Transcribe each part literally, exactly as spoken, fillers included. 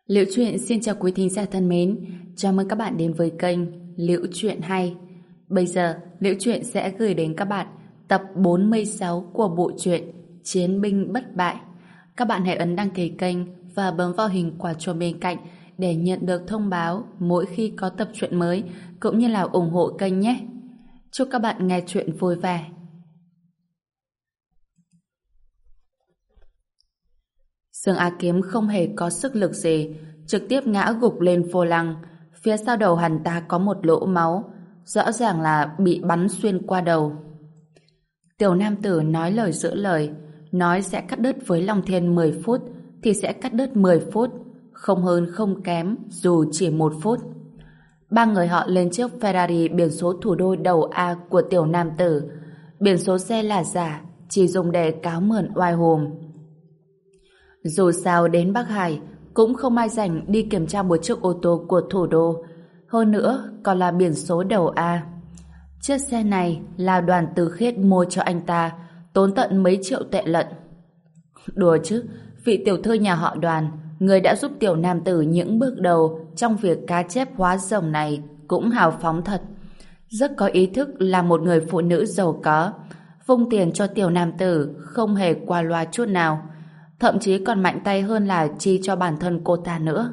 Liễu Chuyện xin chào quý thính giả thân mến, chào mừng các bạn đến với kênh Liễu Chuyện Hay. Bây giờ, Liễu Chuyện sẽ gửi đến các bạn tập bốn mươi sáu của bộ truyện Chiến binh bất bại. Các bạn hãy ấn đăng ký kênh và bấm vào hình quả chuông bên cạnh để nhận được thông báo mỗi khi có tập truyện mới, cũng như là ủng hộ kênh nhé. Chúc các bạn nghe truyện vui vẻ. Dương Á Kiếm không hề có sức lực gì, trực tiếp ngã gục lên vô lăng. Phía sau đầu hắn ta có một lỗ máu, rõ ràng là bị bắn xuyên qua đầu. Tiểu nam tử nói lời giữ lời, nói sẽ cắt đứt với Long Thiên mười phút thì sẽ cắt đứt mười phút, không hơn không kém dù chỉ một phút. Ba người họ lên chiếc Ferrari biển số thủ đô đầu A của tiểu nam tử. Biển số xe là giả, chỉ dùng để cáo mượn oai hùng. Dù sao đến Bắc Hải cũng không ai rảnh đi kiểm tra một chiếc ô tô của thủ đô, hơn nữa còn là biển số đầu A. Chiếc xe này là Đoàn Từ Khiết mua cho anh ta, tốn tận mấy triệu tệ lận. Đùa chứ, vị tiểu thư nhà họ Đoàn, người đã giúp tiểu nam tử những bước đầu trong việc cá chép hóa rồng này, cũng hào phóng thật. Rất có ý thức là một người phụ nữ giàu có, vung tiền cho tiểu nam tử không hề qua loa chút nào, thậm chí còn mạnh tay hơn là chi cho bản thân cô ta nữa.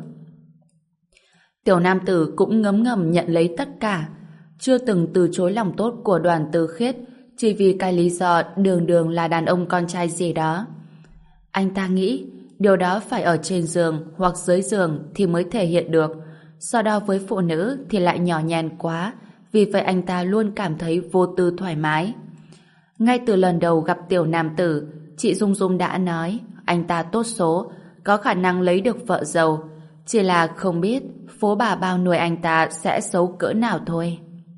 Tiểu nam tử cũng ngấm ngầm nhận lấy tất cả, chưa từng từ chối lòng tốt của Đoàn Từ Khiết chỉ vì cái lý do đường đường là đàn ông con trai gì đó. Anh ta nghĩ điều đó phải ở trên giường hoặc dưới giường thì mới thể hiện được, so đo với phụ nữ thì lại nhỏ nhàn quá, vì vậy anh ta luôn cảm thấy vô tư thoải mái. Ngay từ lần đầu gặp tiểu nam tử, chị Dung Dung đã nói anh ta tốt số, có khả năng lấy được vợ giàu, chỉ là không biết phố bà bao nuôi anh ta sẽ xấu cỡ nào thôi.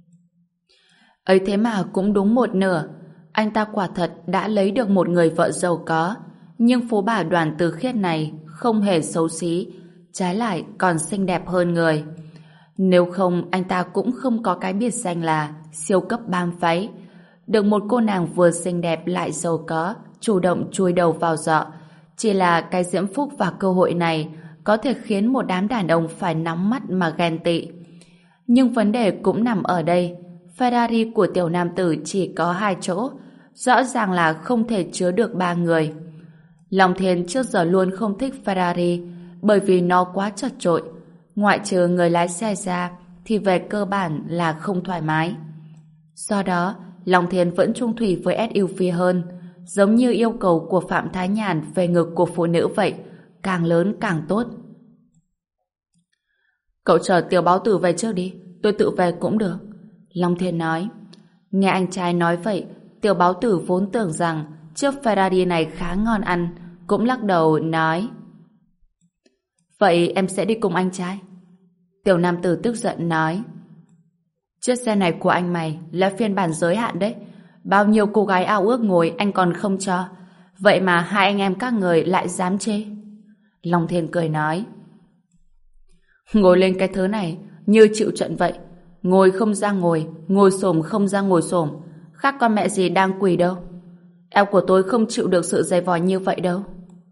Ấy thế mà cũng đúng một nửa, anh ta quả thật đã lấy được một người vợ giàu có, nhưng phố bà Đoàn Từ Khiết này không hề xấu xí, trái lại còn xinh đẹp hơn người. Nếu không anh ta cũng không có cái biệt danh là siêu cấp bám váy. Được một cô nàng vừa xinh đẹp lại giàu có chủ động chui đầu vào giọ, chỉ là cái diễm phúc và cơ hội này có thể khiến một đám đàn ông phải nóng mắt mà ghen tị. Nhưng vấn đề cũng nằm ở đây, Ferrari của tiểu nam tử chỉ có hai chỗ, rõ ràng là không thể chứa được ba người. Long Thiên trước giờ luôn không thích Ferrari bởi vì nó quá chật chội, ngoại trừ người lái xe ra thì về cơ bản là không thoải mái. Do đó, Long Thiên vẫn chung thủy với ét u vê hơn, giống như yêu cầu của Phạm Thái Nhàn về ngực của phụ nữ vậy, càng lớn càng tốt. Cậu chờ tiểu báo tử về trước đi, tôi tự về cũng được. Long Thiên nói. Nghe anh trai nói vậy, tiểu báo tử vốn tưởng rằng chiếc Ferrari này khá ngon ăn, cũng lắc đầu nói. Vậy em sẽ đi cùng anh trai. Tiểu nam tử tức giận nói. Chiếc xe này của anh mày là phiên bản giới hạn đấy, bao nhiêu cô gái ao ước ngồi anh còn không cho, vậy mà hai anh em các người lại dám chê. Long Thiên cười nói. Ngồi lên cái thứ này như chịu trận vậy, ngồi không ra ngồi, ngồi xổm không ra ngồi xổm, khác con mẹ gì đang quỳ đâu. Eo của tôi không chịu được sự dày vò như vậy đâu.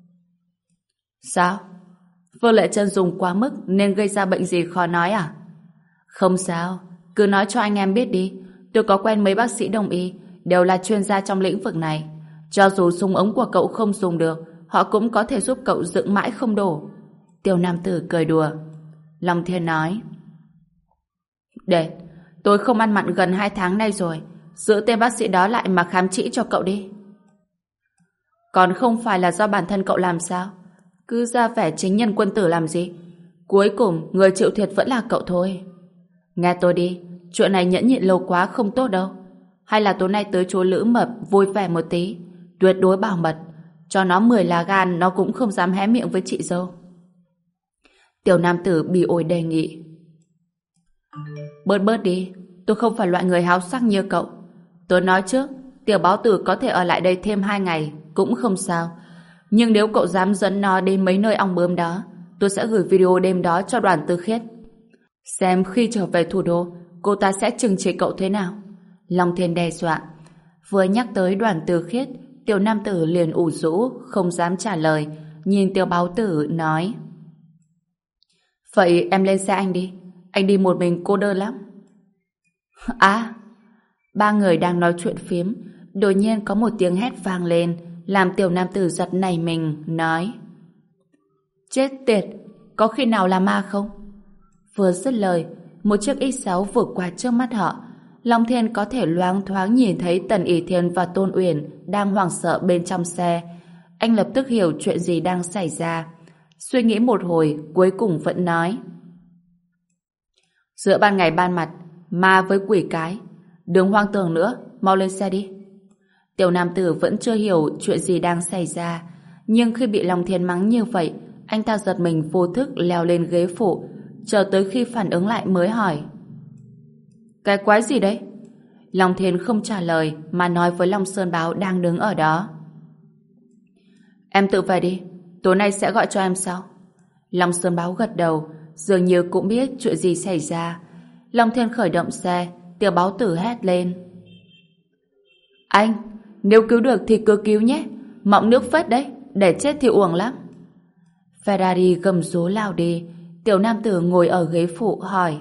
Sao? Vương Lệ Chân dùng quá mức nên gây ra bệnh gì khó nói à? Không sao, cứ nói cho anh em biết đi, tôi có quen mấy bác sĩ đông y, đều là chuyên gia trong lĩnh vực này. Cho dù súng ống của cậu không dùng được, họ cũng có thể giúp cậu dựng mãi không đổ. Tiểu nam tử cười đùa. Long Thiên nói. Để, tôi không ăn mặn gần hai tháng nay rồi, giữ tên bác sĩ đó lại mà khám trĩ cho cậu đi. Còn không phải là do bản thân cậu làm sao? Cứ ra vẻ chính nhân quân tử làm gì? Cuối cùng người chịu thiệt vẫn là cậu thôi. Nghe tôi đi, chuyện này nhẫn nhịn lâu quá không tốt đâu. Hay là tối nay tới chỗ Lữ Mập vui vẻ một tí, tuyệt đối bảo mật, cho nó mười lá gan nó cũng không dám hé miệng với chị dâu. Tiểu nam tử bỉ ổi đề nghị. Bớt bớt đi, tôi không phải loại người háo sắc như cậu. Tôi nói trước, tiểu báo tử có thể ở lại đây thêm hai ngày cũng không sao, nhưng nếu cậu dám dẫn nó đến mấy nơi ong bướm đó, tôi sẽ gửi video đêm đó cho Đoàn Từ Khiết, xem khi trở về thủ đô cô ta sẽ trừng trị cậu thế nào. Long Thiên đe dọa. Vừa nhắc tới Đoàn Từ Khiết, tiểu nam tử liền ủ rũ không dám trả lời, nhìn tiểu báo tử nói. Vậy em lên xe anh đi. Anh đi một mình cô đơn lắm. À, ba người đang nói chuyện phiếm, đột nhiên có một tiếng hét vang lên, làm tiểu nam tử giật nảy mình, nói: Chết tiệt, có khi nào là ma không? Vừa dứt lời, một chiếc ích sáu vụt qua trước mắt họ. Long Thiên có thể loáng thoáng nhìn thấy Tần ỷ Thiên và Tôn Uyển đang hoảng sợ bên trong xe. Anh lập tức hiểu chuyện gì đang xảy ra. Suy nghĩ một hồi, cuối cùng vẫn nói: Giữa ban ngày ban mặt, ma với quỷ cái. Đừng hoang tưởng nữa, mau lên xe đi. Tiểu nam tử vẫn chưa hiểu chuyện gì đang xảy ra, nhưng khi bị Long Thiên mắng như vậy, anh ta giật mình vô thức leo lên ghế phụ, chờ tới khi phản ứng lại mới hỏi: Cái quái gì đấy? Long Thiên không trả lời mà nói với Long Sơn Báo đang đứng ở đó: Em tự về đi, tối nay sẽ gọi cho em sau. Long Sơn Báo gật đầu, dường như cũng biết chuyện gì xảy ra. Long Thiên khởi động xe, tiểu báo tử hét lên: Anh, nếu cứu được thì cứ cứu nhé, mọng nước phết đấy, để chết thì uổng lắm. Ferrari gầm rú lao đi. Tiểu nam tử ngồi ở ghế phụ hỏi: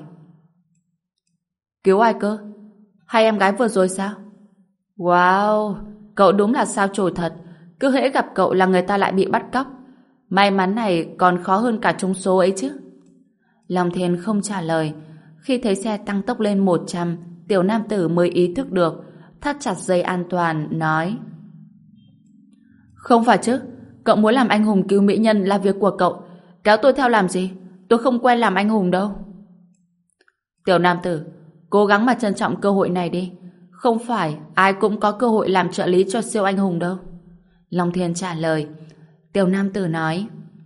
Cứu ai cơ? Hai em gái vừa rồi sao? Wow, cậu đúng là sao chổi thật. Cứ hễ gặp cậu là người ta lại bị bắt cóc. May mắn này còn khó hơn cả trúng số ấy chứ. Long Thiên không trả lời. Khi thấy xe tăng tốc lên một trăm, tiểu nam tử mới ý thức được, thắt chặt dây an toàn, nói: Không phải chứ, cậu muốn làm anh hùng cứu mỹ nhân là việc của cậu. Kéo tôi theo làm gì? Tôi không quen làm anh hùng đâu. Tiểu nam tử, cố gắng mà trân trọng cơ hội này đi. Không phải ai cũng có cơ hội làm trợ lý cho siêu anh hùng đâu. Long Thiên trả lời. Tiểu nam tử nói: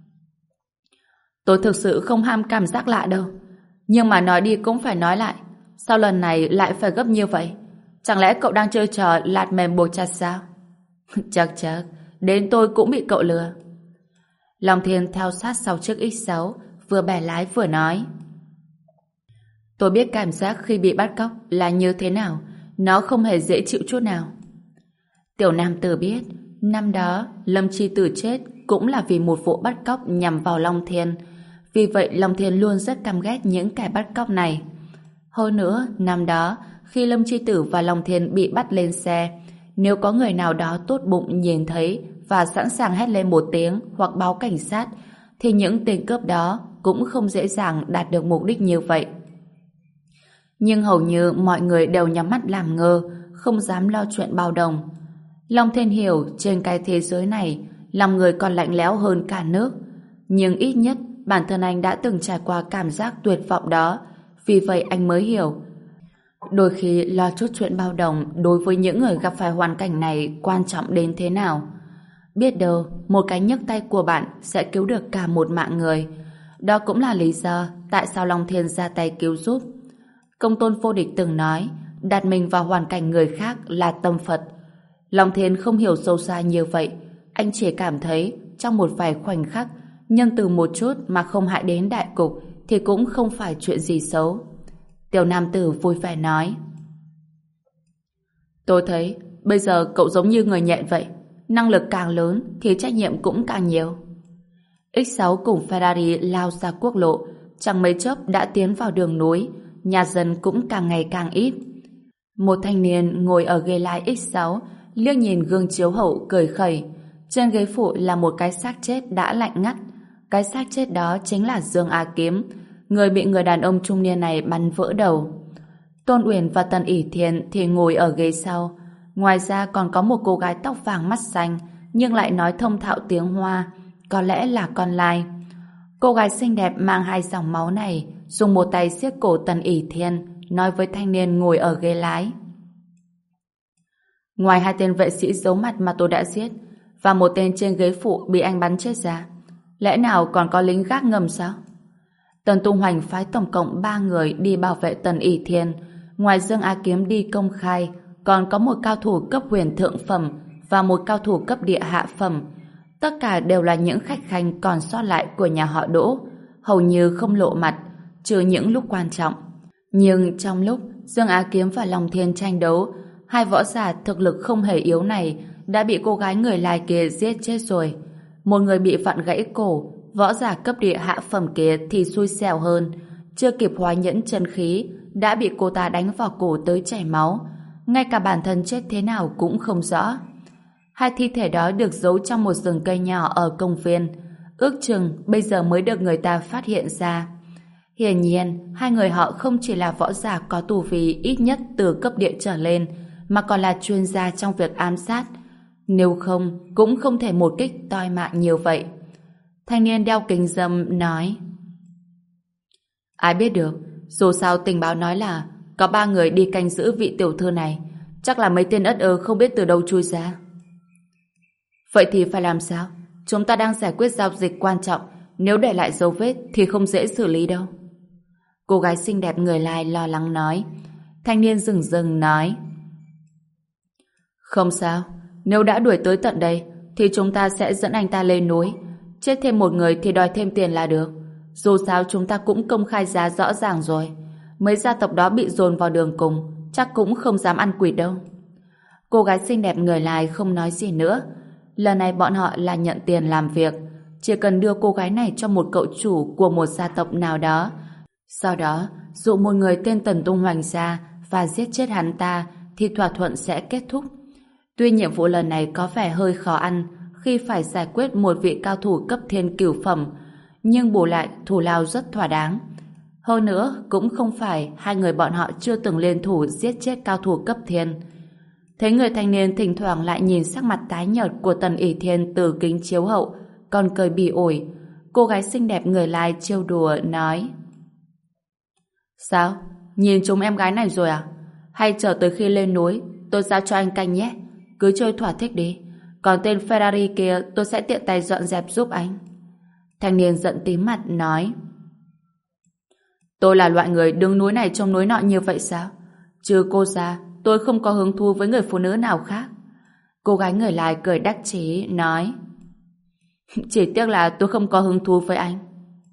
Tôi thực sự không ham cảm giác lạ đâu. Nhưng mà nói đi cũng phải nói lại. Sao lần này lại phải gấp như vậy? Chẳng lẽ cậu đang chơi trò lạt mềm buộc chặt sao? Chắc chắc, đến tôi cũng bị cậu lừa. Long Thiên theo sát sau chiếc ích sáu, vừa bẻ lái vừa nói: Tôi biết cảm giác khi bị bắt cóc là như thế nào. Nó không hề dễ chịu chút nào. Tiểu nam tử biết, năm đó Lâm Chi Tử chết cũng là vì một vụ bắt cóc nhằm vào Long Thiên. Vì vậy Long Thiên luôn rất căm ghét những kẻ bắt cóc này. Hơn nữa, năm đó khi Lâm Chi Tử và Long Thiên bị bắt lên xe, nếu có người nào đó tốt bụng nhìn thấy và sẵn sàng hét lên một tiếng hoặc báo cảnh sát, thì những tên cướp đó cũng không dễ dàng đạt được mục đích như vậy. Nhưng hầu như mọi người đều nhắm mắt làm ngơ, không dám lo chuyện bao đồng. Long Thiên hiểu trên cái thế giới này, lòng người còn lạnh lẽo hơn cả nước. Nhưng ít nhất bản thân anh đã từng trải qua cảm giác tuyệt vọng đó, vì vậy anh mới hiểu. Đôi khi lo chút chuyện bao đồng đối với những người gặp phải hoàn cảnh này quan trọng đến thế nào. Biết đâu, một cái nhấc tay của bạn sẽ cứu được cả một mạng người. Đó cũng là lý do tại sao Long Thiên ra tay cứu giúp. Công tôn vô địch từng nói, đặt mình vào hoàn cảnh người khác là tâm Phật. Long Thiên không hiểu sâu xa như vậy. Anh chỉ cảm thấy trong một vài khoảnh khắc, nhân từ một chút mà không hại đến đại cục thì cũng không phải chuyện gì xấu. Tiểu nam tử vui vẻ nói: Tôi thấy bây giờ cậu giống như người nhện vậy. Năng lực càng lớn thì trách nhiệm cũng càng nhiều. ích sáu cùng Ferrari lao ra quốc lộ, chẳng mấy chốc đã tiến vào đường núi. Nhà dân cũng càng ngày càng ít. Một thanh niên ngồi ở ghế lái ích sáu, liếc nhìn gương chiếu hậu cười khẩy. Trên ghế phụ là một cái xác chết đã lạnh ngắt. Cái xác chết đó chính là Dương A Kiếm, người bị người đàn ông trung niên này bắn vỡ đầu. Tôn Uyển và Tần ỷ Thiên thì ngồi ở ghế sau. Ngoài ra còn có một cô gái tóc vàng mắt xanh, nhưng lại nói thông thạo tiếng Hoa, có lẽ là con lai. Cô gái xinh đẹp mang hai dòng máu này dùng một tay siết cổ Tần ỷ Thiên, nói với thanh niên ngồi ở ghế lái: Ngoài hai tên vệ sĩ giấu mặt mà tôi đã giết và một tên trên ghế phụ bị anh bắn chết ra, lẽ nào còn có lính gác ngầm sao? Tần Tung Hoành phái tổng cộng ba người đi bảo vệ Tần ỷ Thiên. Ngoài Dương A Kiếm đi công khai, còn có một cao thủ cấp huyền thượng phẩm và một cao thủ cấp địa hạ phẩm. Tất cả đều là những khách khanh còn sót lại của nhà họ Đỗ, hầu như không lộ mặt, trừ những lúc quan trọng. Nhưng trong lúc Dương Á Kiếm và Long Thiên tranh đấu, hai võ giả thực lực không hề yếu này đã bị cô gái người Lai kia giết chết rồi. Một người bị vặn gãy cổ võ giả cấp địa hạ phẩm kia thì xui xẻo hơn. Chưa kịp hóa nhẫn chân khí, đã bị cô ta đánh vào cổ tới chảy máu. Ngay cả bản thân chết thế nào cũng không rõ. Hai thi thể đó được giấu trong một rừng cây nhỏ ở công viên. Ước chừng bây giờ mới được người ta phát hiện ra. Hiển nhiên, hai người họ không chỉ là võ giả có tu vi ít nhất từ cấp địa trở lên, mà còn là chuyên gia trong việc ám sát. Nếu không, cũng không thể một kích toi mạng nhiều vậy. Thanh niên đeo kính râm nói: ai biết được, dù sao tình báo nói là có ba người đi canh giữ vị tiểu thư này, chắc là mấy tên ất ơ không biết từ đâu chui ra. Vậy thì phải làm sao? Chúng ta đang giải quyết giao dịch quan trọng, nếu để lại dấu vết thì không dễ xử lý đâu. Cô gái xinh đẹp người Lai lo lắng nói. Thanh niên dừng dừng nói: không sao, nếu đã đuổi tới tận đây thì chúng ta sẽ dẫn anh ta lên núi. Chết thêm một người thì đòi thêm tiền là được. Dù sao chúng ta cũng công khai giá rõ ràng rồi. Mấy gia tộc đó bị dồn vào đường cùng, chắc cũng không dám ăn quỵt đâu. Cô gái xinh đẹp người Lai không nói gì nữa. Lần này bọn họ là nhận tiền làm việc, chỉ cần đưa cô gái này cho một cậu chủ của một gia tộc nào đó, sau đó dụ một người tên Tần Tung Hoành ra và giết chết hắn ta thì thỏa thuận sẽ kết thúc. Tuy nhiệm vụ lần này có vẻ hơi khó ăn khi phải giải quyết một vị cao thủ cấp thiên cửu phẩm, nhưng bù lại thù lao rất thỏa đáng. Hơn nữa, cũng không phải hai người bọn họ chưa từng liên thủ giết chết cao thủ cấp thiên. Thấy người thanh niên thỉnh thoảng lại nhìn sắc mặt tái nhợt của Tần ỷ Thiên từ kính chiếu hậu, còn cười bỉ ổi, cô gái xinh đẹp người Lai trêu đùa nói: sao? Nhìn chúng em gái này rồi à? Hay chờ tới khi lên núi tôi giao cho anh canh nhé, cứ chơi thỏa thích đi. Còn tên Ferrari kia tôi sẽ tiện tay dọn dẹp giúp anh. Thanh niên giận tím mặt nói: tôi là loại người đứng núi này trông núi nọ như vậy sao? Trừ cô ra, tôi không có hứng thú với người phụ nữ nào khác. Cô gái người Lai cười đắc chí nói: chỉ tiếc là tôi không có hứng thú với anh.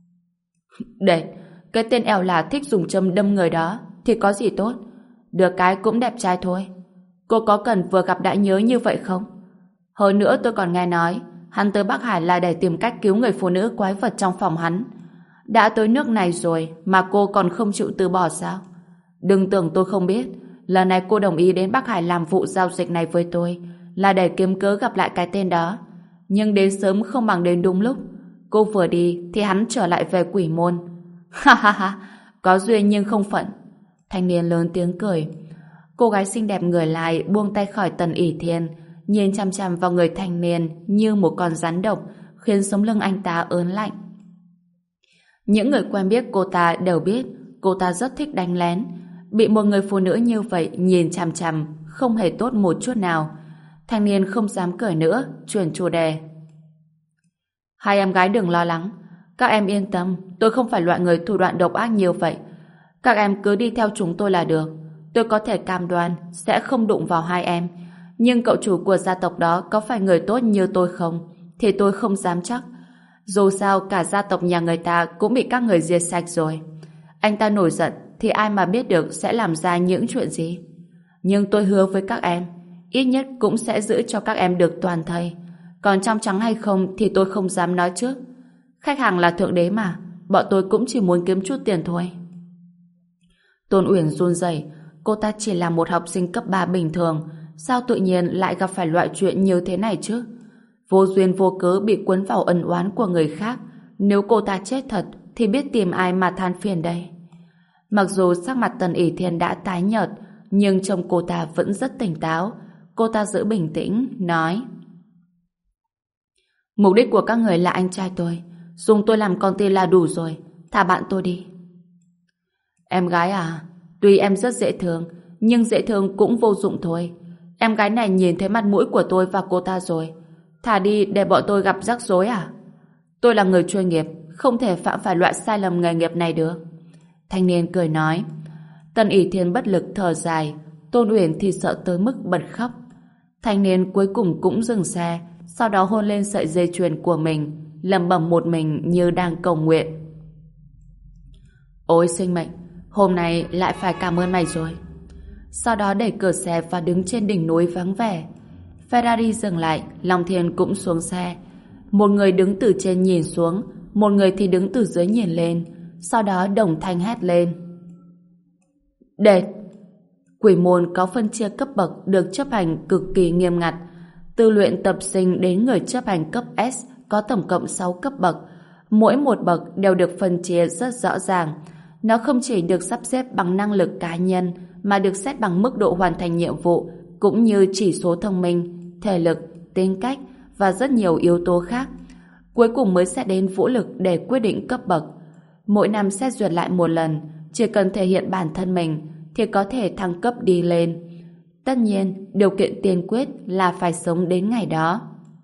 Để, cái tên eo là thích dùng châm đâm người đó thì có gì tốt, được cái cũng đẹp trai thôi. Cô có cần vừa gặp đã nhớ như vậy không? Hơn nữa tôi còn nghe nói hắn tới Bắc Hải là để tìm cách cứu người phụ nữ quái vật trong phòng hắn. Đã tới nước này rồi mà cô còn không chịu từ bỏ sao? Đừng tưởng tôi không biết, lần này cô đồng ý đến Bắc Hải làm vụ giao dịch này với tôi là để kiếm cớ gặp lại cái tên đó. Nhưng đến sớm không bằng đến đúng lúc. Cô vừa đi thì hắn trở lại về quỷ môn. Ha ha ha, có duyên nhưng không phận. Thanh niên lớn tiếng cười. Cô gái xinh đẹp người Lai buông tay khỏi Tần ỷ Thiên, nhìn chăm chăm vào người thanh niên như một con rắn độc, khiến sống lưng anh ta ớn lạnh. Những người quen biết cô ta đều biết cô ta rất thích đánh lén. Bị một người phụ nữ như vậy nhìn chằm chằm không hề tốt một chút nào. Thanh niên không dám cười nữa, chuyển chủ đề. Hai em gái đừng lo lắng, các em yên tâm, tôi không phải loại người thủ đoạn độc ác nhiều vậy. Các em cứ đi theo chúng tôi là được. Tôi có thể cam đoan sẽ không đụng vào hai em. Nhưng cậu chủ của gia tộc đó có phải người tốt như tôi không thì tôi không dám chắc. Dù sao cả gia tộc nhà người ta cũng bị các người diệt sạch rồi. Anh ta nổi giận thì ai mà biết được sẽ làm ra những chuyện gì. Nhưng tôi hứa với các em, ít nhất cũng sẽ giữ cho các em được toàn thây. Còn trong trắng hay không thì tôi không dám nói trước. Khách hàng là thượng đế mà, bọn tôi cũng chỉ muốn kiếm chút tiền thôi. Tôn Uyển run rẩy, cô ta chỉ là một học sinh cấp ba bình thường, sao tự nhiên lại gặp phải loại chuyện như thế này chứ? Vô duyên vô cớ bị cuốn vào ân oán của người khác, nếu cô ta chết thật thì biết tìm ai mà than phiền đây. Mặc dù sắc mặt Tần ỷ Thiên đã tái nhợt, nhưng trông cô ta vẫn rất tỉnh táo. Cô ta giữ bình tĩnh, nói: mục đích của các người là anh trai tôi, dùng tôi làm con tin là đủ rồi, thả bạn tôi đi. Em gái à, tuy em rất dễ thương, nhưng dễ thương cũng vô dụng thôi. Em gái này nhìn thấy mặt mũi của tôi và cô ta rồi, thả đi để bọn tôi gặp rắc rối à? Tôi là người chuyên nghiệp, không thể phạm phải loại sai lầm nghề nghiệp này được. Thanh niên cười nói. Tần ỷ Thiên bất lực thở dài, Tôn Uyển thì sợ tới mức bật khóc. Thanh niên cuối cùng cũng dừng xe, sau đó hôn lên sợi dây chuyền của mình, lẩm bẩm một mình như đang cầu nguyện. Ôi sinh mệnh, hôm nay lại phải cảm ơn mày rồi. Sau đó đẩy cửa xe và đứng trên đỉnh núi vắng vẻ. Ferrari dừng lại, Long Thiên cũng xuống xe. Một người đứng từ trên nhìn xuống, một người thì đứng từ dưới nhìn lên, sau đó đồng thanh hét lên. Đệt! Quỷ môn có phân chia cấp bậc được chấp hành cực kỳ nghiêm ngặt. Từ luyện tập sinh đến người chấp hành cấp S có tổng cộng sáu cấp bậc. Mỗi một bậc đều được phân chia rất rõ ràng. Nó không chỉ được sắp xếp bằng năng lực cá nhân mà được xét bằng mức độ hoàn thành nhiệm vụ cũng như chỉ số thông minh, thể lực, tính cách và rất nhiều yếu tố khác. Cuối cùng mới sẽ đến vũ lực để quyết định cấp bậc. Mỗi năm xét duyệt lại một lần, chỉ cần thể hiện bản thân mình thì có thể thăng cấp đi lên. Tất nhiên, điều kiện tiên quyết là phải sống đến ngày đó.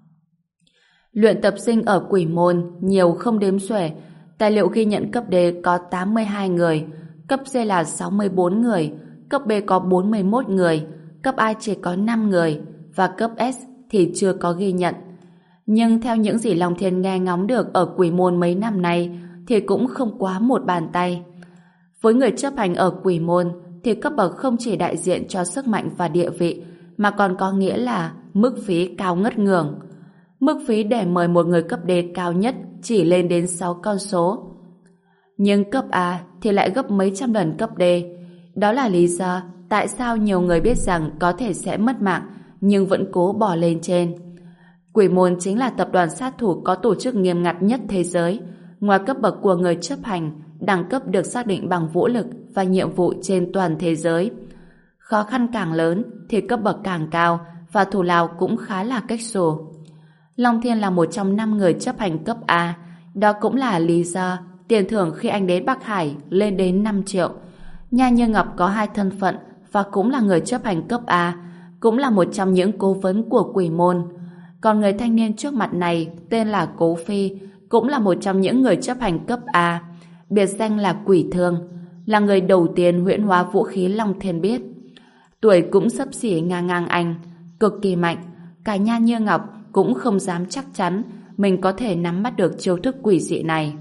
Luyện tập sinh ở quỷ môn nhiều không đếm xuể. Tài liệu ghi nhận cấp D có tám mươi hai người, cấp C là sáu mươi bốn người, cấp B có bốn mươi mốt người, cấp A chỉ có năm người và cấp S thì chưa có ghi nhận. Nhưng theo những gì Long Thiên nghe ngóng được ở quỷ môn mấy năm nay thì cũng không quá một bàn tay. Với người chấp hành ở quỷ môn thì cấp bậc không chỉ đại diện cho sức mạnh và địa vị mà còn có nghĩa là mức phí cao ngất ngưởng. Mức phí để mời một người cấp D cao nhất chỉ lên đến sáu con số. Nhưng cấp A thì lại gấp mấy trăm lần cấp D. Đó là lý do tại sao nhiều người biết rằng có thể sẽ mất mạng nhưng vẫn cố bỏ lên trên. Quỷ môn chính là tập đoàn sát thủ có tổ chức nghiêm ngặt nhất thế giới. Ngoài cấp bậc của người chấp hành, đẳng cấp được xác định bằng vũ lực và nhiệm vụ trên toàn thế giới. Khó khăn càng lớn thì cấp bậc càng cao và thù lao cũng khá là cách xù. Long Thiên là một trong năm người chấp hành cấp A. Đó cũng là lý do tiền thưởng khi anh đến Bắc Hải lên đến năm triệu. Nha Như Ngọc có hai thân phận và cũng là người chấp hành cấp A, cũng là một trong những cố vấn của quỷ môn. Còn người thanh niên trước mặt này tên là Cố Phi, cũng là một trong những người chấp hành cấp A, biệt danh là Quỷ Thương, là người đầu tiên huyễn hóa vũ khí Long Thiên biết. Tuổi cũng xấp xỉ ngang ngang anh, cực kỳ mạnh. Cả Nha Như Ngọc cũng không dám chắc chắn mình có thể nắm bắt được chiêu thức quỷ dị này.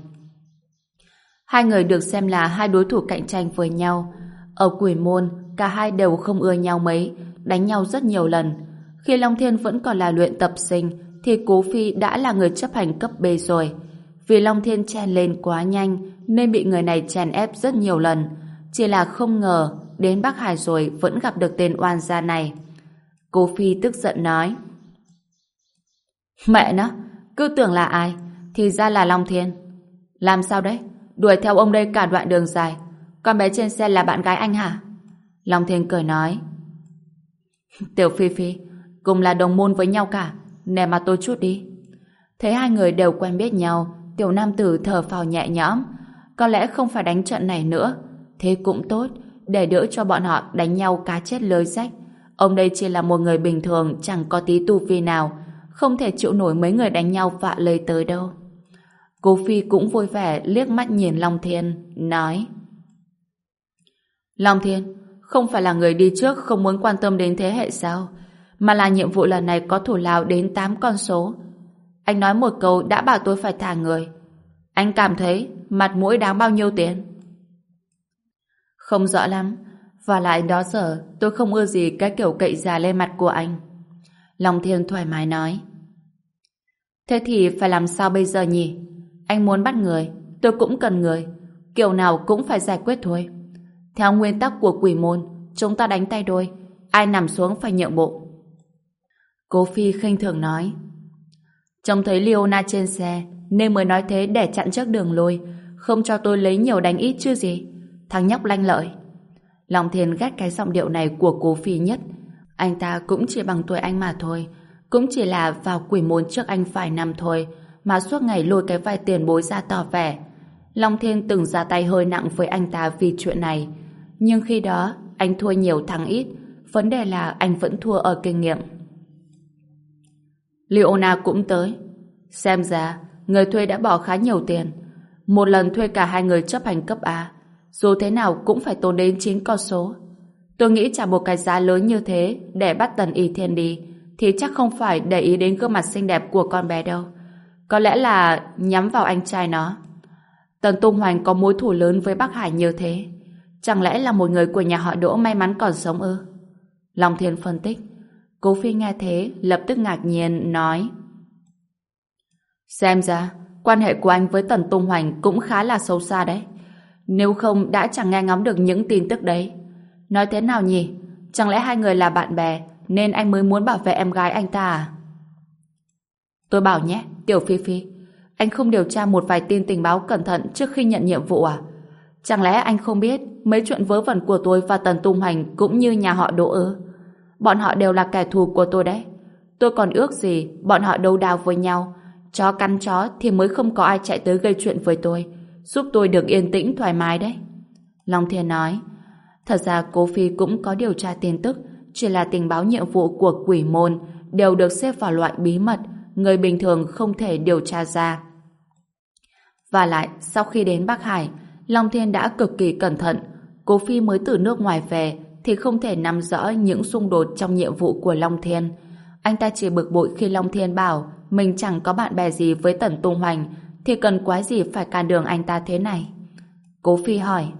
Hai người được xem là hai đối thủ cạnh tranh với nhau. Ở quỷ môn, cả hai đều không ưa nhau mấy, đánh nhau rất nhiều lần. Khi Long Thiên vẫn còn là luyện tập sinh, thì Cố Phi đã là người chấp hành cấp B rồi. Vì Long Thiên chen lên quá nhanh, nên bị người này chèn ép rất nhiều lần. Chỉ là không ngờ, đến Bắc Hải rồi vẫn gặp được tên oan gia này. Cố Phi tức giận nói: Mẹ nó, cứ tưởng là ai, thì ra là Long Thiên. Làm sao đấy? Đuổi theo ông đây cả đoạn đường dài. Con bé trên xe là bạn gái anh hả? Long Thiên cười nói: Tiểu Phi Phi, cùng là đồng môn với nhau cả, nể mặt tôi chút đi. Thấy hai người đều quen biết nhau, tiểu nam tử thở phào nhẹ nhõm. Có lẽ không phải đánh trận này nữa. Thế cũng tốt, để đỡ cho bọn họ đánh nhau cá chết lưới rách. Ông đây chỉ là một người bình thường, chẳng có tí tu vi nào, không thể chịu nổi mấy người đánh nhau vạ lây tới đâu. Cố Phi cũng vui vẻ liếc mắt nhìn Long Thiên, nói: Long Thiên, không phải là người đi trước không muốn quan tâm đến thế hệ sao? Mà là nhiệm vụ lần này có thủ lao đến tám con số. Anh nói một câu đã bảo tôi phải thả người. Anh cảm thấy mặt mũi đáng bao nhiêu tiền? Không rõ lắm. Và lại đó giờ tôi không ưa gì cái kiểu cậy già lên mặt của anh. Long Thiên thoải mái nói: Thế thì phải làm sao bây giờ nhỉ? Anh muốn bắt người, tôi cũng cần người. Kiểu nào cũng phải giải quyết thôi. Theo nguyên tắc của quỷ môn, chúng ta đánh tay đôi, ai nằm xuống phải nhượng bộ. Cố Phi khinh thường nói: Trông thấy Leona trên xe nên mới nói thế để chặn trước đường lùi, không cho tôi lấy nhiều đánh ít chứ gì. Thằng nhóc lanh lợi. Long Thiên ghét cái giọng điệu này của Cố Phi nhất. Anh ta cũng chỉ bằng tuổi anh mà thôi, cũng chỉ là vào quỷ môn trước anh vài năm thôi mà suốt ngày lôi cái vai tiền bối ra tỏ vẻ. Long Thiên từng ra tay hơi nặng với anh ta vì chuyện này, nhưng khi đó anh thua nhiều thắng ít, vấn đề là anh vẫn thua ở kinh nghiệm. Leona cũng tới. Xem ra người thuê đã bỏ khá nhiều tiền. Một lần thuê cả hai người chấp hành cấp A, dù thế nào cũng phải tốn đến chín con số. Tôi nghĩ trả một cái giá lớn như thế để bắt Tần Y Thiên đi thì chắc không phải để ý đến gương mặt xinh đẹp của con bé đâu. Có lẽ là nhắm vào anh trai nó. Tần Tung Hoành có mối thù lớn với Bắc Hải như thế, chẳng lẽ là một người của nhà họ Đỗ may mắn còn sống ư? Long Thiên phân tích. Cố Phi nghe thế lập tức ngạc nhiên nói: Xem ra Quan hệ của anh với Tần Tung Hoành cũng khá là sâu xa đấy. Nếu không đã chẳng nghe ngóng được những tin tức đấy. Nói thế nào nhỉ? Chẳng lẽ hai người là bạn bè nên anh mới muốn bảo vệ em gái anh ta à? Tôi bảo nhé, Tiểu Phi Phi, anh không điều tra một vài tin tình báo cẩn thận trước khi nhận nhiệm vụ à? Chẳng lẽ anh không biết mấy chuyện vớ vẩn của tôi và Tần Tung Hoành cũng như nhà họ Đỗ ư? Bọn họ đều là kẻ thù của tôi đấy. Tôi còn ước gì bọn họ đấu đao với nhau. Chó cắn chó thì mới không có ai chạy tới gây chuyện với tôi, giúp tôi được yên tĩnh thoải mái đấy. Long Thiên nói. Thật ra Cố Phi cũng có điều tra tin tức, chỉ là tình báo nhiệm vụ của quỷ môn đều được xếp vào loại bí mật, người bình thường không thể điều tra ra. Và lại, sau khi đến Bắc Hải, Long Thiên đã cực kỳ cẩn thận. Cố Phi mới từ nước ngoài về thì không thể nắm rõ những xung đột trong nhiệm vụ của Long Thiên. Anh ta chỉ bực bội khi Long Thiên bảo mình chẳng có bạn bè gì với Tần Tung Hoành, thì cần quái gì phải cản đường anh ta thế này. Cố Phi hỏi.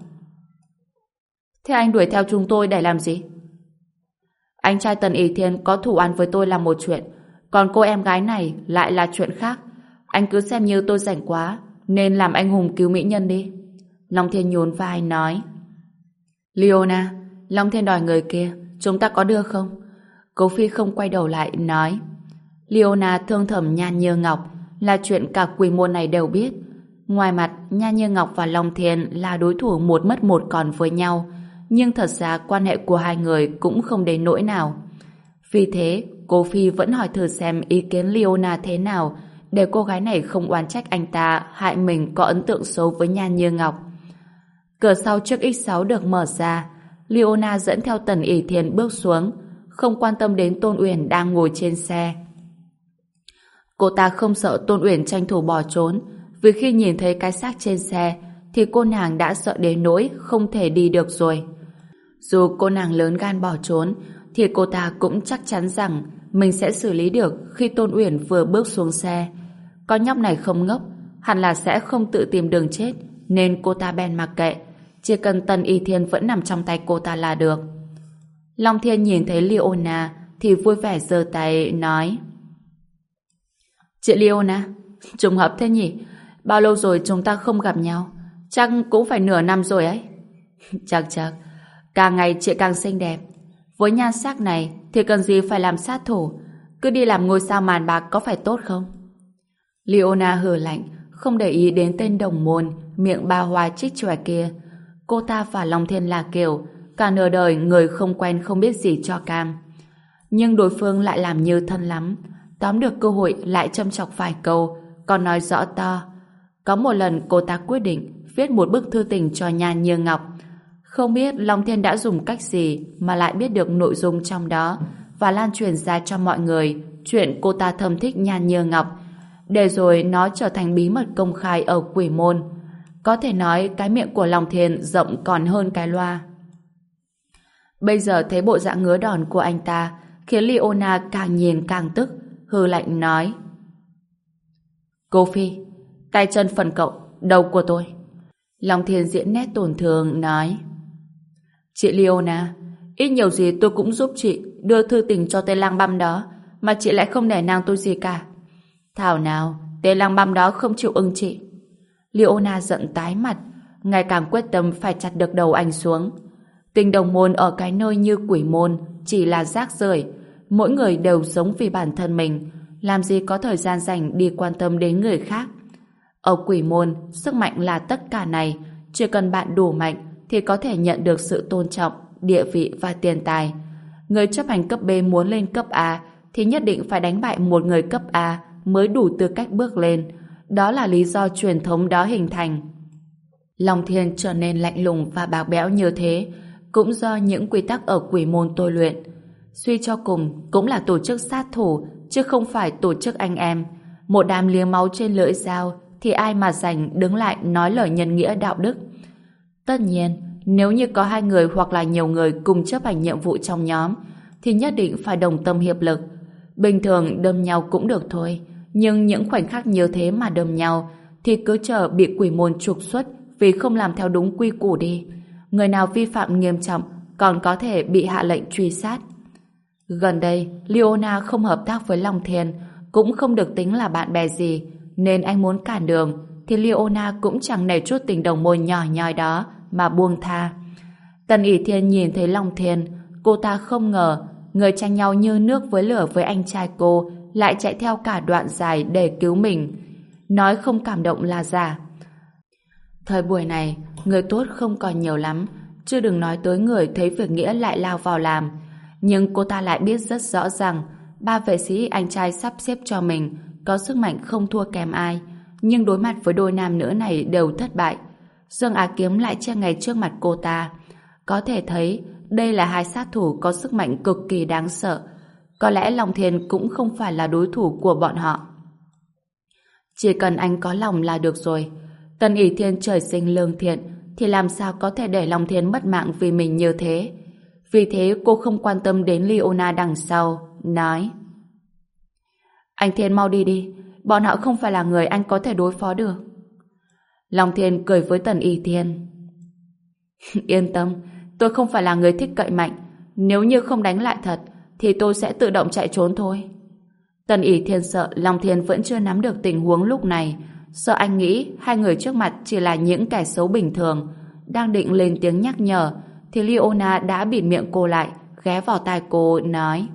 Thế anh đuổi theo chúng tôi để làm gì? Anh trai Tần Ỷ Thiên có thù oán với tôi là một chuyện, còn cô em gái này lại là chuyện khác. Anh cứ xem như tôi rảnh quá nên làm anh hùng cứu mỹ nhân đi. Long Thiên nhún vai nói. Leona, Long Thiên đòi người kia, chúng ta có đưa không? Cố Phi không quay đầu lại nói. Leona thương thầm Nhan Như Ngọc, là chuyện cả quỷ môn này đều biết. Ngoài mặt, Nhan Như Ngọc và Long Thiên là đối thủ một mất một còn với nhau, nhưng thật ra quan hệ của hai người cũng không đến nỗi nào. Vì thế, Cố Phi vẫn hỏi thử xem ý kiến Leona thế nào, để cô gái này không oán trách anh ta hại mình có ấn tượng xấu với Nhan Như Ngọc. Cửa sau chiếc ích sáu được mở ra, Leona dẫn theo Tần Ỷ Thiên bước xuống, không quan tâm đến Tôn Uyển đang ngồi trên xe. Cô ta không sợ Tôn Uyển tranh thủ bỏ trốn, vì khi nhìn thấy cái xác trên xe thì cô nàng đã sợ đến nỗi không thể đi được rồi. Dù cô nàng lớn gan bỏ trốn thì cô ta cũng chắc chắn rằng mình sẽ xử lý được khi Tôn Uyển vừa bước xuống xe. Con nhóc này không ngốc, hẳn là sẽ không tự tìm đường chết, nên cô ta bèn mặc kệ, chỉ cần Tần Ỷ Thiên vẫn nằm trong tay cô ta là được. Long Thiên nhìn thấy Leona thì vui vẻ giơ tay nói. Chị Leona, trùng hợp thế nhỉ? Bao lâu rồi chúng ta không gặp nhau? Chắc cũng phải nửa năm rồi ấy. Chắc chắc, càng ngày chị càng xinh đẹp. Với nhan sắc này thì cần gì phải làm sát thủ, cứ đi làm ngôi sao màn bạc có phải tốt không? Leona hừ lạnh, không để ý đến tên đồng môn miệng ba hoa chích chòe kia. Cô ta và Long Thiên là kiểu cả nửa đời người không quen không biết gì cho cam. Nhưng đối phương lại làm như thân lắm, tóm được cơ hội lại châm chọc vài câu, còn nói rõ to. Có một lần cô ta quyết định viết một bức thư tình cho Nhan Như Ngọc. Không biết Long Thiên đã dùng cách gì mà lại biết được nội dung trong đó và lan truyền ra cho mọi người chuyện cô ta thầm thích Nhan Như Ngọc, để rồi nó trở thành bí mật công khai ở quỷ môn. Có thể nói cái miệng của Long Thiên rộng còn hơn cái loa. Bây giờ thấy bộ dạng ngứa đòn của anh ta khiến Leona càng nhìn càng tức, hừ lạnh nói. Cô Phi, tay chân phần cậu, đầu của tôi. Long Thiên diễn nét tổn thương nói. Chị Leona, ít nhiều gì tôi cũng giúp chị đưa thư tình cho tên lang băm đó, mà chị lại không nể nang tôi gì cả. Thảo nào tên lang băm đó không chịu ưng chị. Leona giận tái mặt, ngày càng quyết tâm phải chặt được đầu anh xuống. Tình đồng môn ở cái nơi như quỷ môn chỉ là rác rưởi, mỗi người đều sống vì bản thân mình, làm gì có thời gian dành đi quan tâm đến người khác. Ở quỷ môn, sức mạnh là tất cả này, chỉ cần bạn đủ mạnh thì có thể nhận được sự tôn trọng, địa vị và tiền tài. Người chấp hành cấp B muốn lên cấp A thì nhất định phải đánh bại một người cấp A mới đủ tư cách bước lên. Đó là lý do truyền thống đó hình thành. Long Thiên trở nên lạnh lùng và bạc bẽo như thế cũng do những quy tắc ở quỷ môn tôi luyện. Suy cho cùng cũng là tổ chức sát thủ chứ không phải tổ chức anh em. Một đám liếm máu trên lưỡi dao thì ai mà rảnh đứng lại nói lời nhân nghĩa đạo đức. Tất nhiên, nếu như có hai người hoặc là nhiều người cùng chấp hành nhiệm vụ trong nhóm thì nhất định phải đồng tâm hiệp lực. Bình thường đâm nhau cũng được thôi, nhưng những khoảnh khắc như thế mà đâm nhau thì cứ chờ bị quỷ môn trục xuất vì không làm theo đúng quy củ đi. Người nào vi phạm nghiêm trọng còn có thể bị hạ lệnh truy sát. Gần đây, Leona không hợp tác với Long Thiên, cũng không được tính là bạn bè gì, nên anh muốn cản đường, thì Leona cũng chẳng nể chút tình đồng môi nhỏ nhoi đó mà buông tha. Tần ỷ thiên nhìn thấy Long Thiên, cô ta không ngờ người tranh nhau như nước với lửa với anh trai cô lại chạy theo cả đoạn dài để cứu mình. Nói không cảm động là giả. Thời buổi này, người tốt không còn nhiều lắm, chứ đừng nói tới người thấy việc nghĩa lại lao vào làm. Nhưng cô ta lại biết rất rõ rằng ba vệ sĩ anh trai sắp xếp cho mình có sức mạnh không thua kém ai, nhưng đối mặt với đôi nam nữ này đều thất bại. Dương Á Kiếm lại che ngay trước mặt cô ta. Có thể thấy đây là hai sát thủ có sức mạnh cực kỳ đáng sợ. Có lẽ Long Thiên cũng không phải là đối thủ của bọn họ. Chỉ cần anh có lòng là được rồi. Tần ỷ thiên trời sinh lương thiện, thì làm sao có thể để Long Thiên mất mạng vì mình như thế. Vì thế cô không quan tâm đến Leona đằng sau, nói: Anh Thiên mau đi đi, bọn họ không phải là người anh có thể đối phó được. Long Thiên cười với Tần ỷ thiên: Yên tâm, tôi không phải là người thích cậy mạnh. Nếu như không đánh lại thật thì tôi sẽ tự động chạy trốn thôi. Tần ỷ thiên sợ Long Thiên vẫn chưa nắm được tình huống lúc này, sợ anh nghĩ hai người trước mặt chỉ là những kẻ xấu bình thường. Đang định lên tiếng nhắc nhở thì Leona đã bịt miệng cô lại, ghé vào tai cô nói: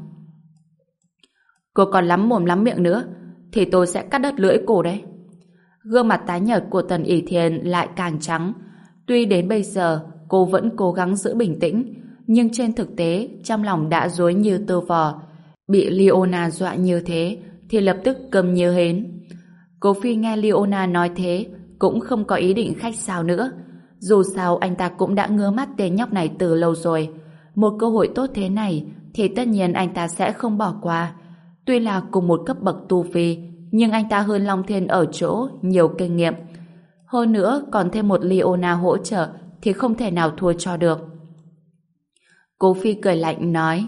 Cô còn lắm mồm lắm miệng nữa thì tôi sẽ cắt đứt lưỡi cô đấy. Gương mặt tái nhợt của Tần ỷ thiên lại càng trắng. Tuy đến bây giờ cô vẫn cố gắng giữ bình tĩnh, nhưng trên thực tế trong lòng đã rối như tơ vò. Bị Leona dọa như thế thì lập tức câm như hến. Cố Phi nghe Leona nói thế cũng không có ý định khách sáo nữa. Dù sao anh ta cũng đã ngứa mắt tên nhóc này từ lâu rồi. Một cơ hội tốt thế này thì tất nhiên anh ta sẽ không bỏ qua. Tuy là cùng một cấp bậc tu vi, nhưng anh ta hơn Long Thiên ở chỗ nhiều kinh nghiệm. Hơn nữa còn thêm một Leona hỗ trợ thì không thể nào thua cho được. Cố Phi cười lạnh nói: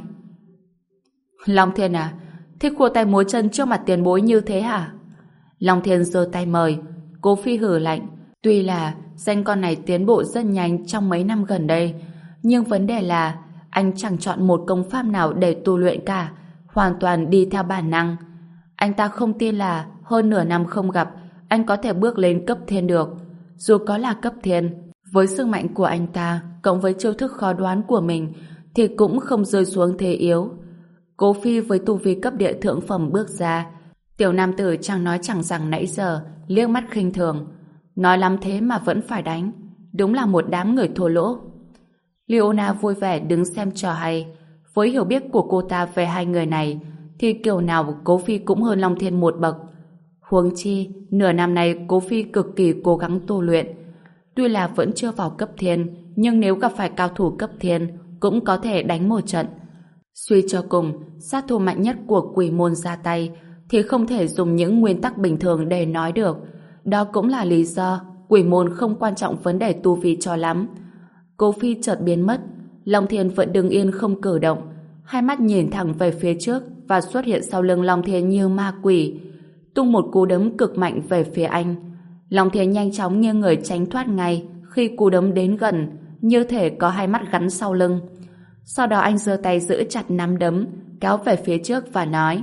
Long Thiên à, thích khua tay múa chân trước mặt tiền bối như thế hả? Long Thiên giơ tay mời. Cố Phi hừ lạnh. Tuy là danh con này tiến bộ rất nhanh trong mấy năm gần đây, nhưng vấn đề là anh chẳng chọn một công pháp nào để tu luyện cả, hoàn toàn đi theo bản năng. Anh ta không tin là hơn nửa năm không gặp anh có thể bước lên cấp thiên được. Dù có là cấp thiên, với sức mạnh của anh ta cộng với chiêu thức khó đoán của mình thì cũng không rơi xuống thế yếu. Cố Phi với tu vi cấp địa thượng phẩm bước ra. Tiểu nam tử chẳng nói chẳng rằng nãy giờ liếc mắt khinh thường. Nói lắm thế mà vẫn phải đánh. Đúng là một đám người thua lỗ. Leona vui vẻ đứng xem trò hay. Với hiểu biết của cô ta về hai người này thì kiểu nào Cố Phi cũng hơn Long Thiên một bậc. Huống chi nửa năm nay Cố Phi cực kỳ cố gắng tu luyện. Tuy là vẫn chưa vào cấp thiên, nhưng nếu gặp phải cao thủ cấp thiên cũng có thể đánh một trận. Suy cho cùng, sát thủ mạnh nhất của quỷ môn ra tay thì không thể dùng những nguyên tắc bình thường để nói được. Đó cũng là lý do quỷ môn không quan trọng vấn đề tu vi cho lắm. Cố Phi chợt biến mất. Long Thiên vẫn đứng yên không cử động, hai mắt nhìn thẳng về phía trước và xuất hiện sau lưng Long Thiên như ma quỷ, tung một cú đấm cực mạnh về phía anh. Long Thiên nhanh chóng nghiêng người tránh thoát ngay khi cú đấm đến gần, như thể có hai mắt gắn sau lưng. Sau đó anh giơ tay giữ chặt nắm đấm, kéo về phía trước và nói: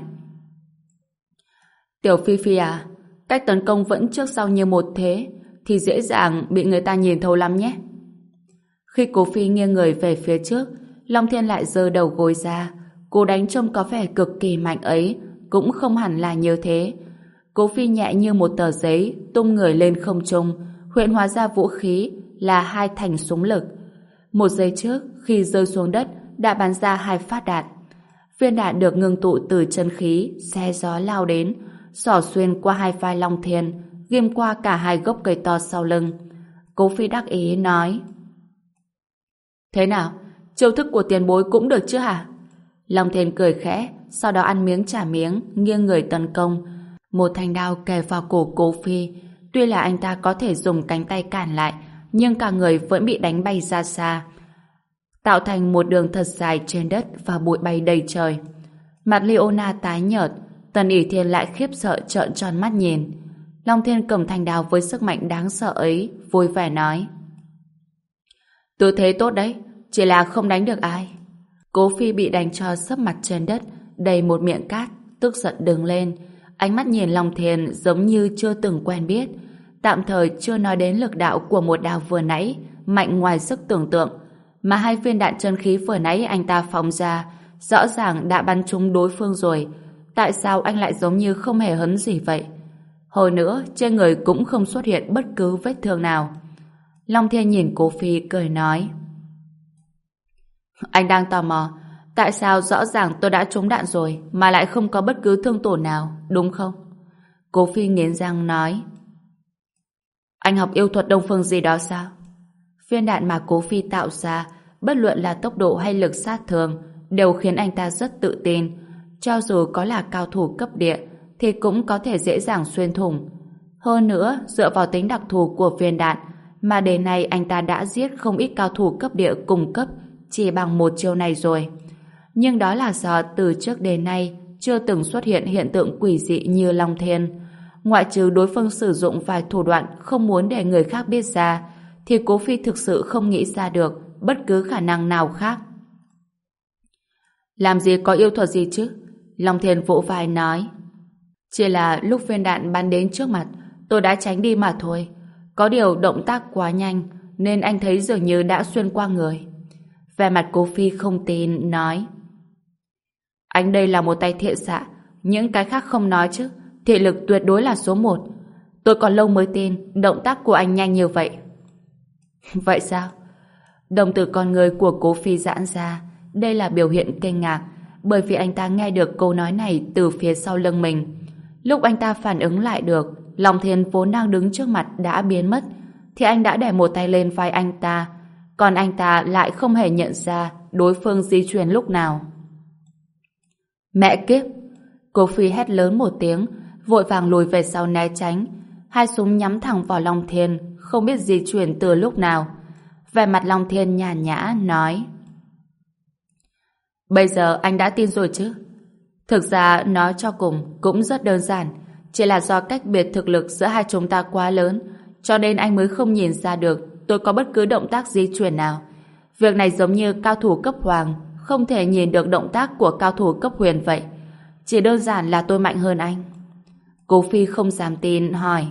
Tiểu Phi Phi à, cách tấn công vẫn trước sau như một thế thì dễ dàng bị người ta nhìn thấu lắm nhé. Khi Cố Phi nghiêng người về phía trước, Long Thiên lại giơ đầu gối ra. Cú đánh trông có vẻ cực kỳ mạnh ấy cũng không hẳn là như thế. Cố Phi nhẹ như một tờ giấy tung người lên không trung, huyễn hóa ra vũ khí là hai thành súng lực. Một giây trước khi rơi xuống đất đã bắn ra hai phát đạn. Viên đạn được ngưng tụ từ chân khí xé gió lao đến, xỏ xuyên qua hai vai Long Thiên, ghim qua cả hai gốc cây to sau lưng. Cố Phi đắc ý nói: Thế nào, chiêu thức của tiền bối cũng được chứ hả? Long Thiên cười khẽ, sau đó ăn miếng trả miếng, nghiêng người tấn công. Một thanh đao kề vào cổ Cố Phi. Tuy là anh ta có thể dùng cánh tay cản lại, nhưng cả người vẫn bị đánh bay ra xa, tạo thành một đường thật dài trên đất và bụi bay đầy trời. Mặt Leona tái nhợt, Tần ỷ thiên lại khiếp sợ trợn tròn mắt nhìn. Long Thiên cầm thanh đao với sức mạnh đáng sợ ấy, vui vẻ nói: Tư thế tốt đấy, chỉ là không đánh được ai. Cố Phi bị đánh cho sấp mặt trên đất, đầy một miệng cát, tức giận đứng lên. Ánh mắt nhìn Long Thiên giống như chưa từng quen biết, tạm thời chưa nói đến lực đạo của một đao vừa nãy, mạnh ngoài sức tưởng tượng, mà hai viên đạn chân khí vừa nãy anh ta phóng ra, rõ ràng đã bắn trúng đối phương rồi. Tại sao anh lại giống như không hề hấn gì vậy? Hồi nữa, trên người cũng không xuất hiện bất cứ vết thương nào. Long Thiên nhìn Cố Phi cười nói: Anh đang tò mò, tại sao rõ ràng tôi đã trúng đạn rồi mà lại không có bất cứ thương tổn nào, đúng không? Cố Phi nghiến răng nói: Anh học yêu thuật Đông Phương gì đó sao? Viên đạn mà Cố Phi tạo ra, bất luận là tốc độ hay lực sát thương, đều khiến anh ta rất tự tin. Cho dù có là cao thủ cấp địa, thì cũng có thể dễ dàng xuyên thủng. Hơn nữa, dựa vào tính đặc thù của viên đạn, mà đến nay anh ta đã giết không ít cao thủ cấp địa cùng cấp chỉ bằng một chiêu này rồi. Nhưng đó là do từ trước đến nay chưa từng xuất hiện hiện tượng quỷ dị như Long Thiên. Ngoại trừ đối phương sử dụng vài thủ đoạn không muốn để người khác biết ra, thì Cố Phi thực sự không nghĩ ra được bất cứ khả năng nào khác. Làm gì có yêu thuật gì chứ? Long Thiên vỗ vai nói: Chỉ là lúc viên đạn bắn đến trước mặt, tôi đã tránh đi mà thôi. Có điều động tác quá nhanh, nên anh thấy dường như đã xuyên qua người. Vẻ mặt Cố Phi không tin, nói: Anh đây là một tay thiện xạ, những cái khác không nói chứ, thị lực tuyệt đối là số một. Tôi còn lâu mới tin động tác của anh nhanh như vậy. Vậy sao? Đồng tử con người của Cố Phi giãn ra. Đây là biểu hiện kinh ngạc, bởi vì anh ta nghe được câu nói này từ phía sau lưng mình. Lúc anh ta phản ứng lại được, Long Thiên vốn đang đứng trước mặt đã biến mất, thì anh đã để một tay lên vai anh ta, còn anh ta lại không hề nhận ra đối phương di chuyển lúc nào. Mẹ kiếp! Cố Phi hét lớn một tiếng, vội vàng lùi về sau né tránh. Hai súng nhắm thẳng vào Long Thiên, không biết di chuyển từ lúc nào. Vẻ mặt Long Thiên nhàn nhã nói: Bây giờ anh đã tin rồi chứ? Thực ra nói cho cùng cũng rất đơn giản, chỉ là do cách biệt thực lực giữa hai chúng ta quá lớn, cho nên anh mới không nhìn ra được tôi có bất cứ động tác di chuyển nào. Việc này giống như cao thủ cấp hoàng không thể nhìn được động tác của cao thủ cấp huyền vậy. Chỉ đơn giản là tôi mạnh hơn anh. Cố Phi không dám tin hỏi: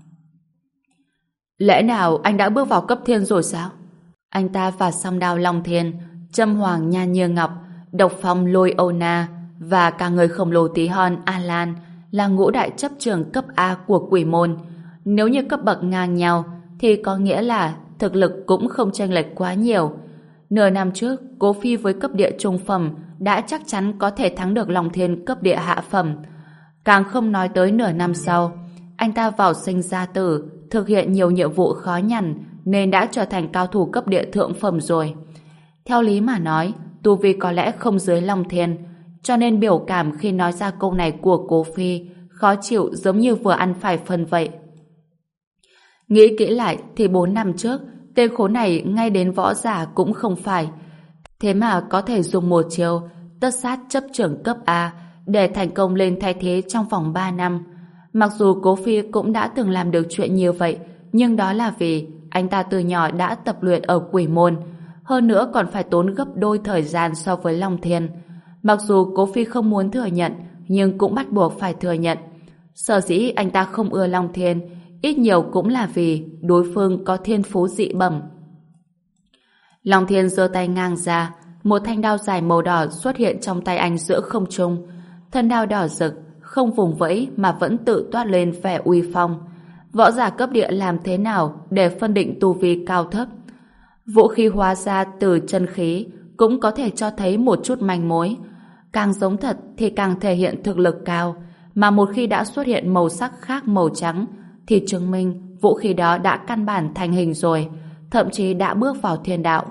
Lẽ nào anh đã bước vào cấp thiên rồi sao? Anh ta và song đao Long Thiên, châm hoàng nha như ngọc, độc phong lôi Âu Na và cả người khổng lồ tí hon Alan là ngũ đại chấp trường cấp A của quỷ môn. Nếu như cấp bậc ngang nhau thì có nghĩa là thực lực cũng không chênh lệch quá nhiều. Nửa năm trước, Cố Phi với cấp địa trung phẩm đã chắc chắn có thể thắng được Long Thiên cấp địa hạ phẩm. Càng không nói tới nửa năm sau, anh ta vào sinh ra tử, thực hiện nhiều nhiệm vụ khó nhằn nên đã trở thành cao thủ cấp địa thượng phẩm rồi. Theo lý mà nói, tu vi có lẽ không dưới Long Thiên, cho nên biểu cảm khi nói ra câu này của Cố Phi khó chịu giống như vừa ăn phải phân vậy. Nghĩ kỹ lại thì bốn năm trước, tên khốn này ngay đến võ giả cũng không phải. Thế mà có thể dùng một chiêu tất sát chấp trưởng cấp A để thành công lên thay thế trong vòng ba năm. Mặc dù Cố Phi cũng đã từng làm được chuyện như vậy, nhưng đó là vì anh ta từ nhỏ đã tập luyện ở quỷ môn, hơn nữa còn phải tốn gấp đôi thời gian so với Long Thiên. Mặc dù Cố Phi không muốn thừa nhận, nhưng cũng bắt buộc phải thừa nhận. Sở dĩ anh ta không ưa Long Thiên, ít nhiều cũng là vì đối phương có thiên phú dị bẩm. Long Thiên giơ tay ngang ra, một thanh đao dài màu đỏ xuất hiện trong tay anh giữa không trung. Thân đao đỏ rực, không vùng vẫy mà vẫn tự toát lên vẻ uy phong. Võ giả cấp địa làm thế nào để phân định tu vi cao thấp? Vũ khí hóa ra từ chân khí cũng có thể cho thấy một chút manh mối. Càng giống thật thì càng thể hiện thực lực cao, mà một khi đã xuất hiện màu sắc khác màu trắng thì chứng minh vũ khí đó đã căn bản thành hình rồi, thậm chí đã bước vào thiên đạo.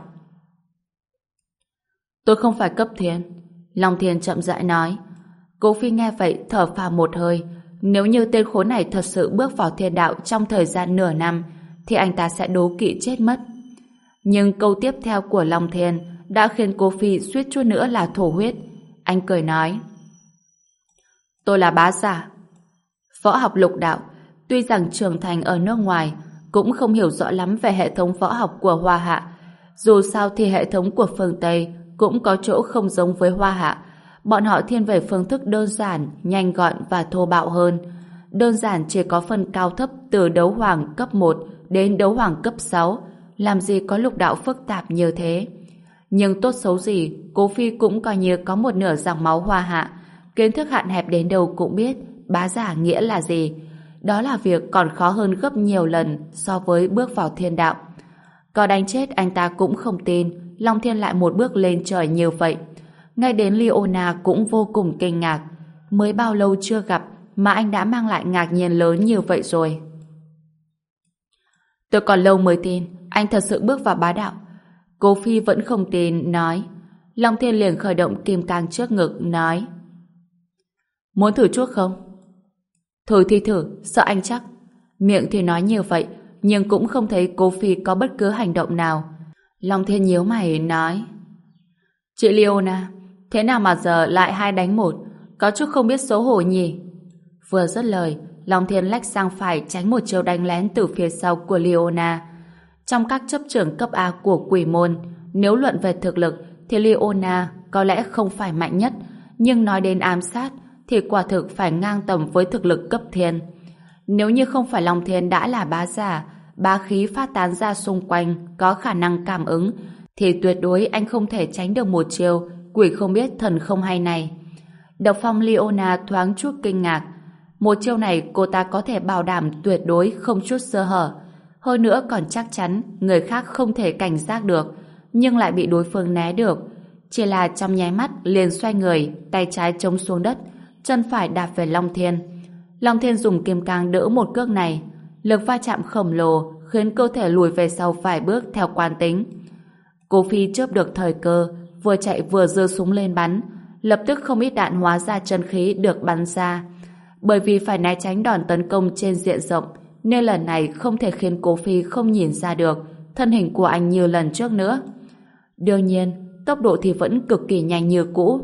Tôi không phải cấp thiên, Long Thiên chậm rãi nói. Cố Phi nghe vậy thở phào một hơi. Nếu như tên khốn này thật sự bước vào thiên đạo trong thời gian nửa năm thì anh ta sẽ đố kỵ chết mất. Nhưng câu tiếp theo của Long Thiên đã khiến Cố Phi suýt chút nữa là thổ huyết. Anh cười nói: Tôi là bá giả. Võ học lục đạo, tuy rằng trưởng thành ở nước ngoài, cũng không hiểu rõ lắm về hệ thống võ học của Hoa Hạ. Dù sao thì hệ thống của phương Tây cũng có chỗ không giống với Hoa Hạ, Bọn họ thiên về phương thức đơn giản, nhanh gọn và thô bạo hơn. Đơn giản chỉ có phân cao thấp từ đấu hoàng cấp một đến đấu hoàng cấp sáu, làm gì có lục đạo phức tạp như thế. Nhưng tốt xấu gì, Cố Phi cũng coi như có một nửa dòng máu Hoa Hạ, kiến thức hạn hẹp đến đâu cũng biết bá giả nghĩa là gì. Đó là việc còn khó hơn gấp nhiều lần so với bước vào thiên đạo. Có đánh chết anh ta cũng không tin Long Thiên lại một bước lên trời như vậy. Ngay đến Leona cũng vô cùng kinh ngạc. Mới bao lâu chưa gặp mà anh đã mang lại ngạc nhiên lớn như vậy rồi. Tôi còn lâu mới tin anh thật sự bước vào bá đạo. Cố Phi vẫn không tin, nói. Long Thiên liền khởi động kim cang trước ngực, nói. Muốn thử chuốc không? Thử thì thử, sợ anh chắc. Miệng thì nói như vậy, nhưng cũng không thấy Cố Phi có bất cứ hành động nào. Long Thiên nhíu mày, nói. Chị Leona, thế nào mà giờ lại hai đánh một? Có chút không biết xấu hổ nhỉ? Vừa dứt lời, Long Thiên lách sang phải tránh một chiêu đánh lén từ phía sau của Leona. Trong các chấp trưởng cấp A của quỷ môn, nếu luận về thực lực thì Leona có lẽ không phải mạnh nhất, nhưng nói đến ám sát thì quả thực phải ngang tầm với thực lực cấp thiên. Nếu như không phải Long Thiên đã là bá giả, bá khí phát tán ra xung quanh có khả năng cảm ứng, thì tuyệt đối anh không thể tránh được một chiêu quỷ không biết thần không hay này. Độc Phong Leona thoáng chút kinh ngạc. Một chiêu này cô ta có thể bảo đảm tuyệt đối không chút sơ hở. Hơn nữa còn chắc chắn người khác không thể cảnh giác được, nhưng lại bị đối phương né được. Chỉ là trong nháy mắt liền xoay người, tay trái chống xuống đất, chân phải đạp về Long Thiên. Long Thiên dùng kim cang đỡ một cước này. Lực va chạm khổng lồ khiến cơ thể lùi về sau vài bước theo quán tính. Cố Phi chớp được thời cơ, vừa chạy vừa giơ súng lên bắn. Lập tức không ít đạn hóa ra chân khí được bắn ra. Bởi vì phải né tránh đòn tấn công trên diện rộng, nên lần này không thể khiến Cố Phi không nhìn ra được thân hình của anh như lần trước nữa. Đương nhiên, tốc độ thì vẫn cực kỳ nhanh như cũ.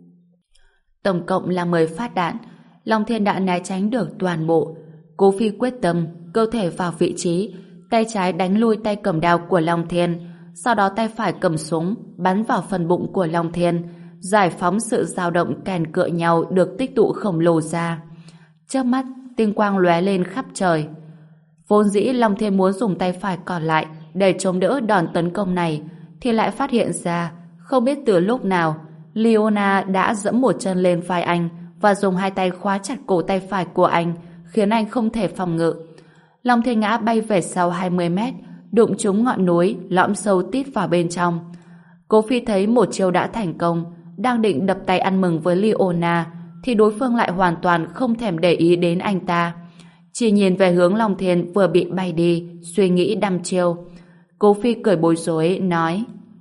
Tổng cộng là mười phát đạn, Long Thiên đã né tránh được toàn bộ. Cố Phi quyết tâm, cơ thể vào vị trí, tay trái đánh lui tay cầm đao của Long Thiên, sau đó tay phải cầm súng, bắn vào phần bụng của Long Thiên, giải phóng sự dao động kèn cựa nhau được tích tụ khổng lồ ra. Chớp mắt, tinh quang lóe lên khắp trời. Vốn dĩ Long Thiên muốn dùng tay phải còn lại để chống đỡ đòn tấn công này, thì lại phát hiện ra, không biết từ lúc nào, Leona đã giẫm một chân lên vai anh và dùng hai tay khóa chặt cổ tay phải của anh, khiến anh không thể phòng ngự. Long Thiên ngã bay về sau hai mươi mét, đụng trúng ngọn núi, lõm sâu tít vào bên trong. Cố Phi thấy một chiêu đã thành công, đang định đập tay ăn mừng với Leona, thì đối phương lại hoàn toàn không thèm để ý đến anh ta. Chỉ nhìn về hướng Long Thiên vừa bị bay đi, suy nghĩ đăm chiêu. Cố Phi cười bối rối, nói.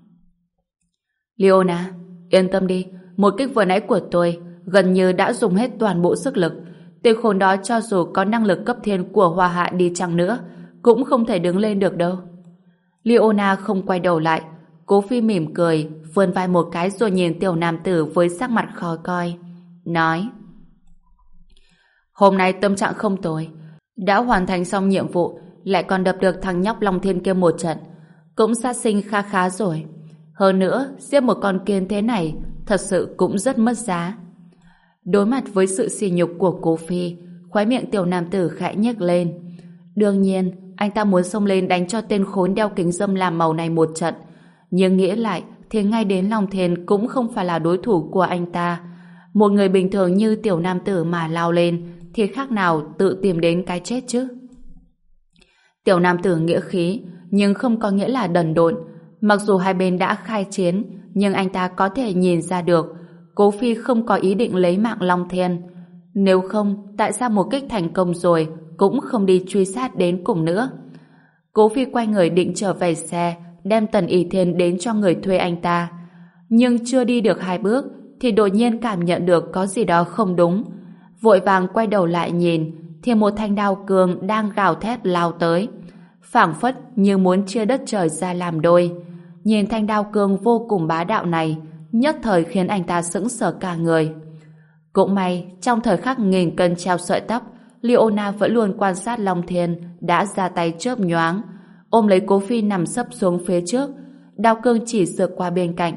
Leona, yên tâm đi, một kích vừa nãy của tôi gần như đã dùng hết toàn bộ sức lực. Tên khốn đó cho dù có năng lực cấp thiên của Hoa Hạ đi chăng nữa, cũng không thể đứng lên được đâu. Leona không quay đầu lại. Cố Phi mỉm cười, vươn vai một cái rồi nhìn tiểu nam tử với sắc mặt khó coi, nói. Hôm nay tâm trạng không tồi, đã hoàn thành xong nhiệm vụ, lại còn đập được thằng nhóc Long Thiên kia một trận, cũng sát sinh kha khá rồi. Hơn nữa, giết một con kiến thế này thật sự cũng rất mất giá. Đối mặt với sự sỉ nhục của Cố Phi, khóe miệng tiểu nam tử khẽ nhếch lên. Đương nhiên, anh ta muốn xông lên đánh cho tên khốn đeo kính râm làm màu này một trận, nhưng nghĩ lại thì ngay đến Long Thiên cũng không phải là đối thủ của anh ta. Một người bình thường như tiểu nam tử mà lao lên thì khác nào tự tìm đến cái chết chứ. Tiểu nam tử nghĩa khí, nhưng không có nghĩa là đần độn. Mặc dù hai bên đã khai chiến, nhưng anh ta có thể nhìn ra được Cố Phi không có ý định lấy mạng Long Thiên. Nếu không, tại sao một kích thành công rồi cũng không đi truy sát đến cùng nữa? Cố Phi quay người định trở về xe, đem Tần Ỷ Thiên đến cho người thuê anh ta. Nhưng chưa đi được hai bước thì đột nhiên cảm nhận được có gì đó không đúng. Vội vàng quay đầu lại nhìn thì một thanh đao cương đang gào thét lao tới, phảng phất như muốn chia đất trời ra làm đôi. Nhìn thanh đao cương vô cùng bá đạo này, nhất thời khiến anh ta sững sờ cả người. Cũng may, trong thời khắc nghìn cân treo sợi tóc, Leona vẫn luôn quan sát Long Thiên đã ra tay chớp nhoáng, ôm lấy Cố Phi nằm sấp xuống phía trước, đao cương chỉ sượt qua bên cạnh.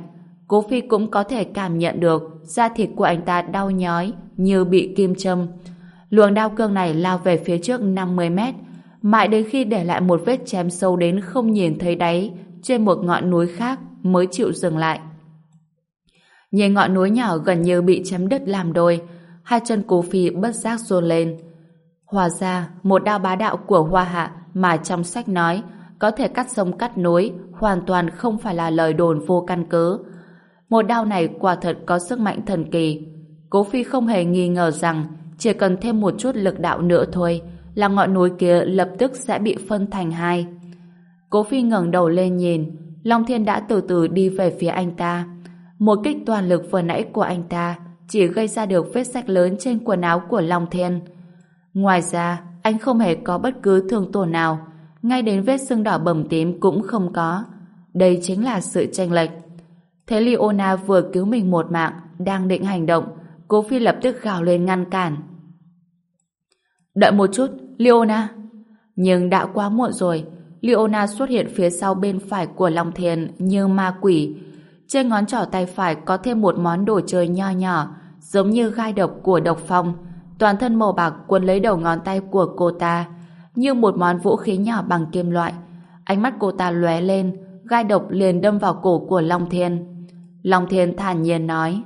Cố Phi cũng có thể cảm nhận được da thịt của anh ta đau nhói như bị kim châm. Luồng đao cương này lao về phía trước năm mươi mét, mãi đến khi để lại một vết chém sâu đến không nhìn thấy đáy trên một ngọn núi khác mới chịu dừng lại. Nhìn ngọn núi nhỏ gần như bị chém đứt làm đôi, hai chân Cố Phi bất giác run lên. Hóa ra, một đao bá đạo của Hoa Hạ mà trong sách nói có thể cắt sông cắt núi hoàn toàn không phải là lời đồn vô căn cứ. Một đao này quả thật có sức mạnh thần kỳ. Cố Phi không hề nghi ngờ rằng chỉ cần thêm một chút lực đạo nữa thôi là ngọn núi kia lập tức sẽ bị phân thành hai. Cố Phi ngẩng đầu lên nhìn, Long Thiên đã từ từ đi về phía anh ta. Một kích toàn lực vừa nãy của anh ta chỉ gây ra được vết rách lớn trên quần áo của Long Thiên. Ngoài ra, anh không hề có bất cứ thương tổn nào, ngay đến vết sưng đỏ bầm tím cũng không có. Đây chính là sự chênh lệch. Thấy Leona vừa cứu mình một mạng, đang định hành động, Cố Phi lập tức gào lên ngăn cản. Đợi một chút, Leona. Nhưng đã quá muộn rồi. Leona xuất hiện phía sau bên phải của Long Thiên như ma quỷ. Trên ngón trỏ tay phải có thêm một món đồ chơi nho nhỏ, giống như gai độc của độc phong. Toàn thân màu bạc quấn lấy đầu ngón tay của cô ta, như một món vũ khí nhỏ bằng kim loại. Ánh mắt cô ta lóe lên, gai độc liền đâm vào cổ của Long Thiên. Long Thiên thản nhiên nói: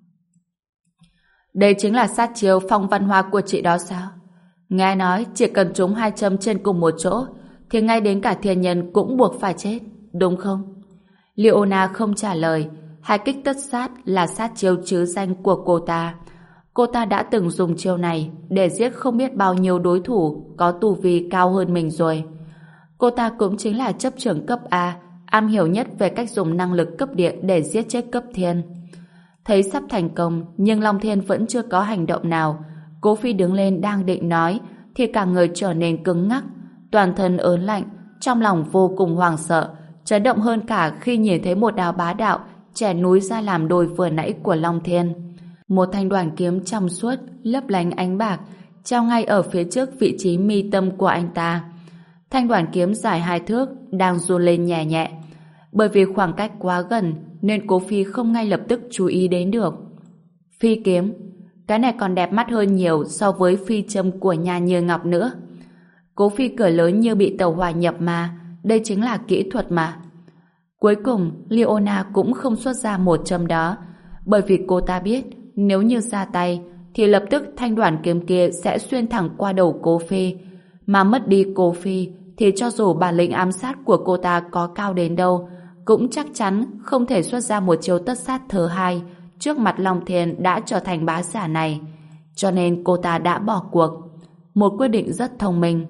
Đây chính là sát chiêu phong văn hoa của chị đó sao? Nghe nói chỉ cần trúng hai châm trên cùng một chỗ thì ngay đến cả thiên nhân cũng buộc phải chết, đúng không? Leona không trả lời. Hai kích tất sát là sát chiêu chứ danh của cô ta. Cô ta đã từng dùng chiêu này để giết không biết bao nhiêu đối thủ có tu vi cao hơn mình rồi. Cô ta cũng chính là chấp trưởng cấp A, am hiểu nhất về cách dùng năng lực cấp địa để giết chết cấp thiên. Thấy sắp thành công nhưng Long Thiên vẫn chưa có hành động nào. Cố Phi đứng lên đang định nói thì cả người trở nên cứng ngắc, toàn thân ớn lạnh, trong lòng vô cùng hoảng sợ, chấn động hơn cả khi nhìn thấy một đao bá đạo chẻ núi ra làm đôi vừa nãy của Long Thiên. Một thanh đoàn kiếm trong suốt lấp lánh ánh bạc treo ngay ở phía trước vị trí mi tâm của anh ta. Thanh đoàn kiếm dài hai thước đang run lên nhẹ nhẹ. Bởi vì khoảng cách quá gần nên Cố Phi không ngay lập tức chú ý đến được. Phi kiếm, cái này còn đẹp mắt hơn nhiều so với phi châm của nhà Như Ngọc nữa. Cố Phi cười lớn như bị tàu hỏa nhập ma. Đây chính là kỹ thuật mà. Cuối cùng Leona cũng không xuất ra một châm đó, bởi vì cô ta biết nếu như ra tay thì lập tức thanh đoàn kiếm kia sẽ xuyên thẳng qua đầu Cố Phi, mà mất đi Cố Phi thì cho dù bản lĩnh ám sát của cô ta có cao đến đâu cũng chắc chắn không thể xuất ra một chiêu tất sát thứ hai trước mặt Long Thiên đã trở thành bá giả này. Cho nên cô ta đã bỏ cuộc. Một quyết định rất thông minh.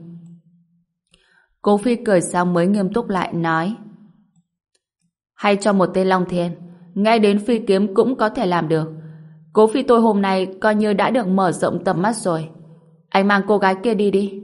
Cố Phi cười xong mới nghiêm túc lại nói: Hay cho một tên Long Thiên, ngay đến phi kiếm cũng có thể làm được. Cố Phi tôi hôm nay coi như đã được mở rộng tầm mắt rồi. Anh mang cô gái kia đi đi.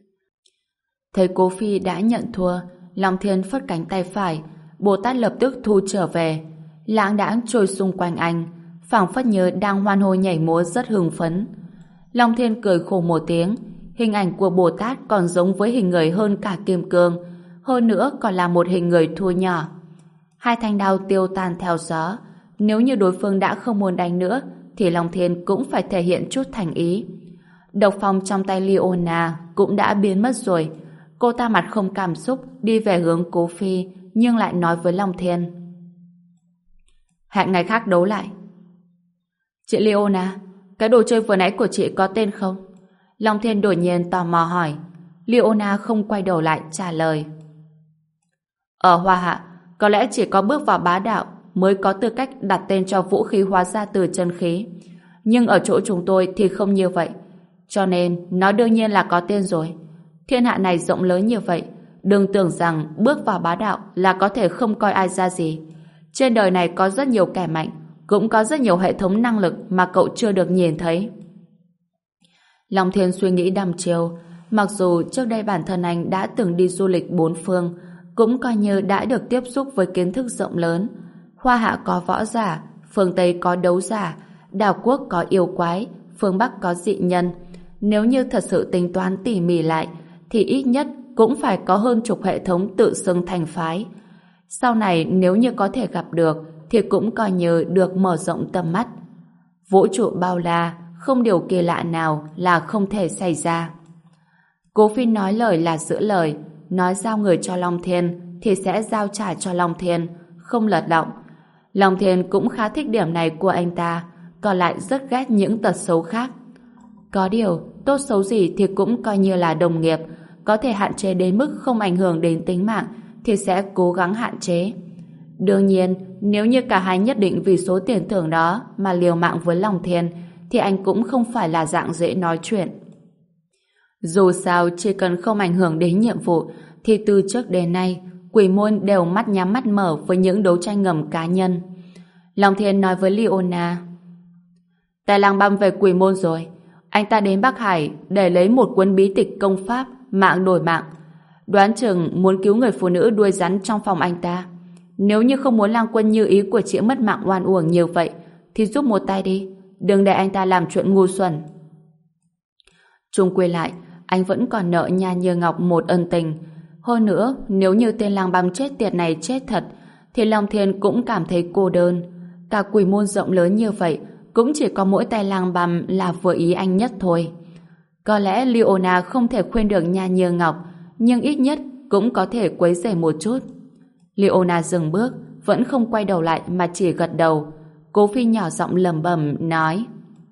Thấy Cố Phi đã nhận thua, Long Thiên phất cánh tay phải, Bồ Tát lập tức thu trở về. Lãng đãng trôi xung quanh anh, phảng phất như đang hoan hô nhảy múa rất hưng phấn. Long Thiên cười khổ một tiếng. Hình ảnh của Bồ Tát còn giống với hình người hơn cả kim cương, hơn nữa còn là một hình người thu nhỏ. Hai thanh đao tiêu tan theo gió. Nếu như đối phương đã không muốn đánh nữa thì Long Thiên cũng phải thể hiện chút thành ý. Độc phong trong tay Leona cũng đã biến mất rồi. Cô ta mặt không cảm xúc đi về hướng Cố Phi, nhưng lại nói với Long Thiên: Hẹn ngày khác đấu lại. Chị Leona, cái đồ chơi vừa nãy của chị có tên không? Long Thiên đột nhiên tò mò hỏi. Leona không quay đầu lại trả lời: Ở Hoa Hạ, có lẽ chỉ có bước vào bá đạo mới có tư cách đặt tên cho vũ khí hóa ra từ chân khí. Nhưng ở chỗ chúng tôi thì không như vậy. Cho nên nó đương nhiên là có tên rồi. Thiên hạ này rộng lớn như vậy, đừng tưởng rằng bước vào bá đạo là có thể không coi ai ra gì. Trên đời này có rất nhiều kẻ mạnh, cũng có rất nhiều hệ thống năng lực mà cậu chưa được nhìn thấy. Long Thiên suy nghĩ đăm chiêu. Mặc dù trước đây bản thân anh đã từng đi du lịch bốn phương, cũng coi như đã được tiếp xúc với kiến thức rộng lớn. Hoa Hạ có võ giả, phương Tây có đấu giả, đảo quốc có yêu quái, phương Bắc có dị nhân. Nếu như thật sự tính toán tỉ mỉ lại, thì ít nhất cũng phải có hơn chục hệ thống tự xưng thành phái. Sau này nếu như có thể gặp được, thì cũng coi như được mở rộng tầm mắt. Vũ trụ bao la, không điều kỳ lạ nào là không thể xảy ra. Cố Phi nói lời là giữ lời, nói giao người cho Long Thiên thì sẽ giao trả cho Long Thiên, không lật lọng. Long Thiên cũng khá thích điểm này của anh ta, còn lại rất ghét những tật xấu khác. Có điều, tốt xấu gì thì cũng coi như là đồng nghiệp, có thể hạn chế đến mức không ảnh hưởng đến tính mạng thì sẽ cố gắng hạn chế. Đương nhiên, nếu như cả hai nhất định vì số tiền thưởng đó mà liều mạng với Long Thiên thì anh cũng không phải là dạng dễ nói chuyện. Dù sao, chỉ cần không ảnh hưởng đến nhiệm vụ thì từ trước đến nay Quỷ Môn đều mắt nhắm mắt mở với những đấu tranh ngầm cá nhân. Long Thiên nói với Leona: Tài Lang Băm về Quỷ Môn rồi. Anh ta đến Bắc Hải để lấy một cuốn bí tịch công pháp mạng đổi mạng. Đoán chừng muốn cứu người phụ nữ đuôi rắn trong phòng anh ta. Nếu như không muốn Lang Quân như ý của chị mất mạng oan uổng như vậy thì giúp một tay đi, đừng để anh ta làm chuyện ngu xuẩn. Chung quy lại, anh vẫn còn nợ Nha Như Ngọc một ân tình. Hơn nữa, nếu như tên Lang Băm chết tiệt này chết thật thì Long Thiên cũng cảm thấy cô đơn. Cả Quỷ Môn rộng lớn như vậy cũng chỉ có mỗi tay Lang Băm là vừa ý anh nhất thôi. Có lẽ Leona không thể khuyên được Nha Như Ngọc, nhưng ít nhất cũng có thể quấy rầy một chút. Leona dừng bước, vẫn không quay đầu lại mà chỉ gật đầu. Cố Phi nhỏ giọng lẩm bẩm nói: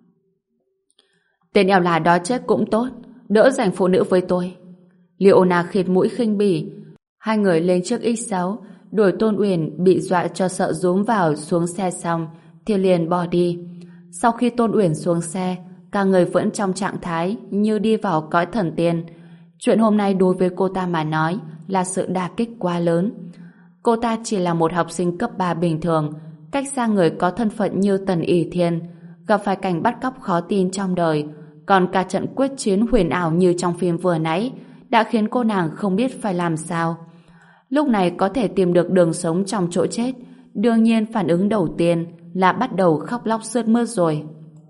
Tên eo là đó chết cũng tốt, đỡ giành phụ nữ với tôi. Leona khịt mũi khinh bỉ. Hai người lên chiếc ích sáu, đuổi Tôn Uyển bị dọa cho sợ rúm vào xuống xe xong thì liền bỏ đi. Sau khi Tôn Uyển xuống xe, cả người vẫn trong trạng thái như đi vào cõi thần tiên. Chuyện hôm nay đối với cô ta mà nói là sự đả kích quá lớn. Cô ta chỉ là một học sinh cấp ba bình thường, cách xa người có thân phận như Tần ỷ Thiên, gặp phải cảnh bắt cóc khó tin trong đời, còn cả trận quyết chiến huyền ảo như trong phim vừa nãy đã khiến cô nàng không biết phải làm sao. Lúc này có thể tìm được đường sống trong chỗ chết, đương nhiên phản ứng đầu tiên là bắt đầu khóc lóc sướt mướt rồi.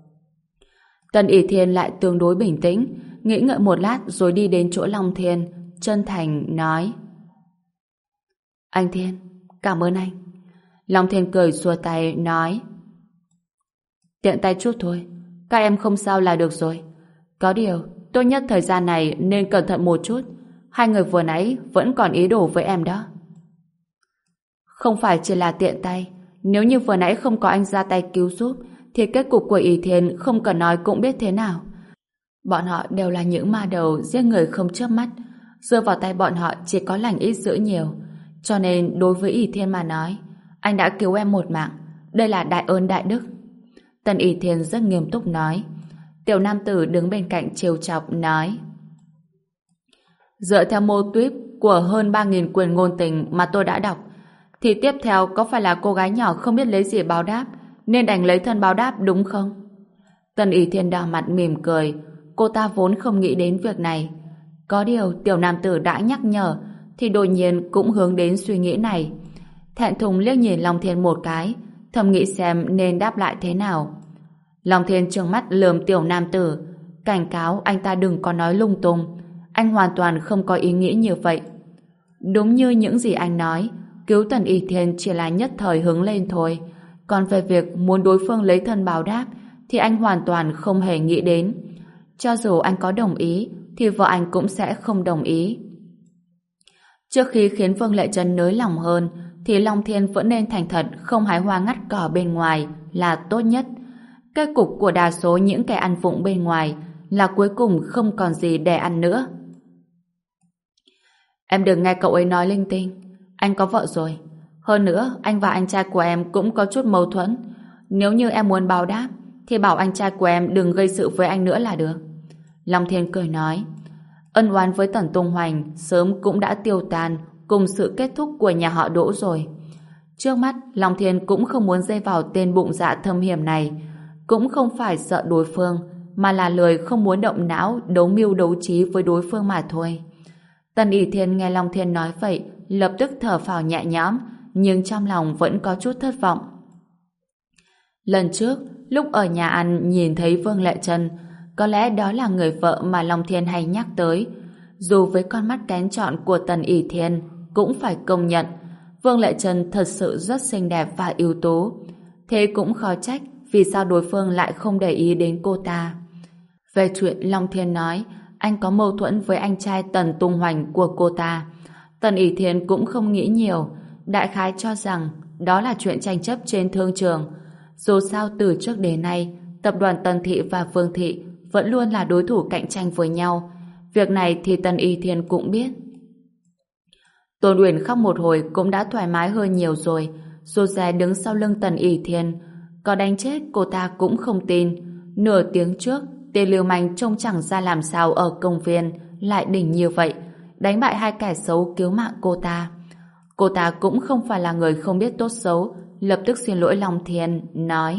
Tần ỷ Thiên lại tương đối bình tĩnh, nghĩ ngợi một lát rồi đi đến chỗ Long Thiên, chân thành nói: Anh Thiên, cảm ơn anh. Long Thiên cười xua tay nói: Tiện tay chút thôi, các em không sao là được rồi. Có điều, tốt nhất thời gian này nên cẩn thận một chút. Hai người vừa nãy vẫn còn ý đồ với em đó. Không phải chỉ là tiện tay. Nếu như vừa nãy không có anh ra tay cứu giúp thì kết cục của ỷ Thiên không cần nói cũng biết thế nào. Bọn họ đều là những ma đầu giết người không chớp mắt. Rơi vào tay bọn họ chỉ có lành ít dữ nhiều. Cho nên đối với ỷ Thiên mà nói, anh đã cứu em một mạng. Đây là đại ơn đại đức. Tần ỷ Thiên rất nghiêm túc nói. Tiểu nam tử đứng bên cạnh trêu chọc nói: Dựa theo mô típ của hơn ba nghìn quyển ngôn tình mà tôi đã đọc thì tiếp theo có phải là cô gái nhỏ không biết lấy gì báo đáp nên đành lấy thân báo đáp đúng không? Tần ỷ Thiên đỏ mặt mỉm cười. Cô ta vốn không nghĩ đến việc này. Có điều tiểu nam tử đã nhắc nhở thì đột nhiên cũng hướng đến suy nghĩ này. Thẹn thùng liếc nhìn Long Thiên một cái, thầm nghĩ xem nên đáp lại thế nào. Long Thiên trừng mắt lườm tiểu nam tử, cảnh cáo anh ta đừng có nói lung tung. Anh hoàn toàn không có ý nghĩ như vậy. Đúng như những gì anh nói, cứu Tần ỷ Thiên chỉ là nhất thời hứng lên thôi. Còn về việc muốn đối phương lấy thân báo đáp thì anh hoàn toàn không hề nghĩ đến. Cho dù anh có đồng ý thì vợ anh cũng sẽ không đồng ý. Trước khi khiến Vương Lệ Trân nới lòng hơn thì Long Thiên vẫn nên thành thật không hái hoa ngắt cỏ bên ngoài là tốt nhất. Kết cục của đa số những kẻ ăn vụng bên ngoài là cuối cùng không còn gì để ăn nữa. Em đừng nghe cậu ấy nói linh tinh. Anh có vợ rồi. Hơn nữa, anh và anh trai của em cũng có chút mâu thuẫn. Nếu như em muốn báo đáp thì bảo anh trai của em đừng gây sự với anh nữa là được. Long Thiên cười nói. Ân oán với Tần Tung Hoành sớm cũng đã tiêu tan cùng sự kết thúc của nhà họ Đỗ rồi. Trước mắt, Long Thiên cũng không muốn dây vào tên bụng dạ thâm hiểm này. Cũng không phải sợ đối phương, mà là lười không muốn động não đấu mưu đấu trí với đối phương mà thôi. Tần ỷ Thiên nghe Long Thiên nói vậy, lập tức thở phào nhẹ nhõm, nhưng trong lòng vẫn có chút thất vọng. Lần trước, lúc ở nhà ăn nhìn thấy Vương Lệ Trân, có lẽ đó là người vợ mà Long Thiên hay nhắc tới. Dù với con mắt kén chọn của Tần ỷ Thiên, cũng phải công nhận, Vương Lệ Trân thật sự rất xinh đẹp và ưu tú. Thế cũng khó trách vì sao đối phương lại không để ý đến cô ta. Về chuyện Long Thiên nói anh có mâu thuẫn với anh trai Tần Tung Hoành của cô ta, Tần ỷ Thiên cũng không nghĩ nhiều, đại khái cho rằng đó là chuyện tranh chấp trên thương trường. Dù sao từ trước đến nay, tập đoàn Tần Thị và Vương Thị vẫn luôn là đối thủ cạnh tranh với nhau. Việc này thì Tần ỷ Thiên cũng biết. Tôn Uyển khóc một hồi cũng đã thoải mái hơn nhiều rồi. Rụt rè đứng sau lưng Tần ỷ Thiên, có đánh chết cô ta cũng không tin. Nửa tiếng trước, tên lưu manh trông chẳng ra làm sao ở công viên lại đỉnh như vậy, đánh bại hai kẻ xấu cứu mạng cô ta. Cô ta cũng không phải là người không biết tốt xấu, lập tức xin lỗi Long Thiên, nói: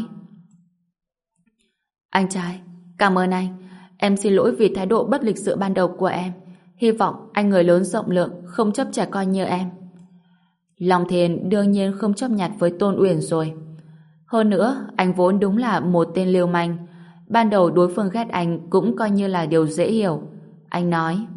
Anh trai, cảm ơn anh. Em xin lỗi vì thái độ bất lịch sự ban đầu của em. Hy vọng anh người lớn rộng lượng, không chấp trẻ con như em. Long Thiên đương nhiên không chấp nhặt với Tôn Uyển rồi. Hơn nữa, anh vốn đúng là một tên lưu manh. Ban đầu đối phương ghét anh cũng coi như là điều dễ hiểu. Anh nói: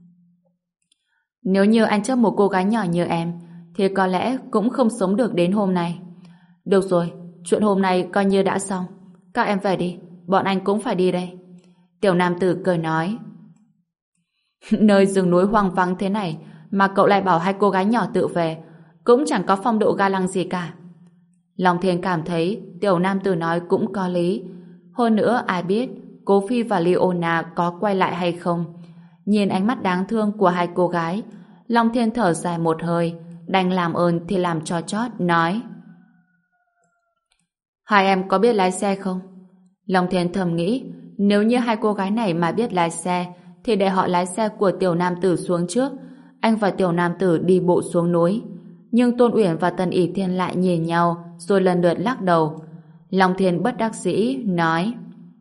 Nếu như anh chấp một cô gái nhỏ như em, thì có lẽ cũng không sống được đến hôm nay. Được rồi, chuyện hôm nay coi như đã xong. Các em về đi, bọn anh cũng phải đi đây. Tiểu nam tử cười nói: Nơi rừng núi hoang vắng thế này mà cậu lại bảo hai cô gái nhỏ tự về, cũng chẳng có phong độ ga lăng gì cả. Long Thiên cảm thấy tiểu nam tử nói cũng có lý. Hơn nữa ai biết Cố Phi và Leona có quay lại hay không. Nhìn ánh mắt đáng thương của hai cô gái, Long Thiên thở dài một hơi, đành làm ơn thì làm cho chót, nói: Hai em có biết lái xe không? Long Thiên thầm nghĩ, nếu như hai cô gái này mà biết lái xe thì để họ lái xe của tiểu nam tử xuống trước, anh và tiểu nam tử đi bộ xuống núi. Nhưng Tôn Uyển và Tần ỷ Thiên lại nhìn nhau rồi lần lượt lắc đầu. Long Thiên bất đắc dĩ nói: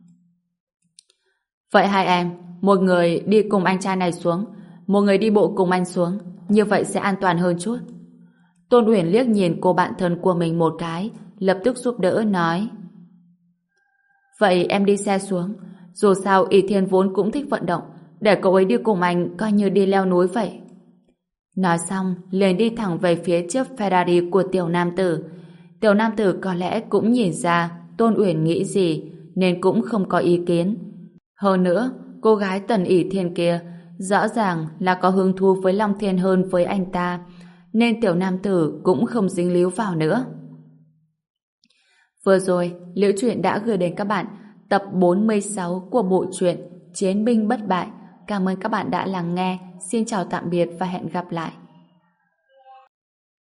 Vậy hai em, một người đi cùng anh trai này xuống, một người đi bộ cùng anh xuống, như vậy sẽ an toàn hơn chút. Tôn Uyển liếc nhìn cô bạn thân của mình một cái, lập tức giúp đỡ nói: Vậy em đi xe xuống, dù sao ỷ Thiên vốn cũng thích vận động, để cậu ấy đi cùng anh coi như đi leo núi vậy. Nói xong, liền đi thẳng về phía chiếc Ferrari của tiểu nam tử. Tiểu nam tử có lẽ cũng nhìn ra Tôn Uyển nghĩ gì, nên cũng không có ý kiến. Hơn nữa, cô gái Tần ỷ Thiên kia rõ ràng là có hứng thú với Long Thiên hơn với anh ta, nên tiểu nam tử cũng không dính líu vào nữa. Vừa rồi, Liễu Chuyện đã gửi đến các bạn tập bốn mươi sáu của bộ truyện Chiến binh bất bại. Cảm ơn các bạn đã lắng nghe. Xin chào tạm biệt và hẹn gặp lại.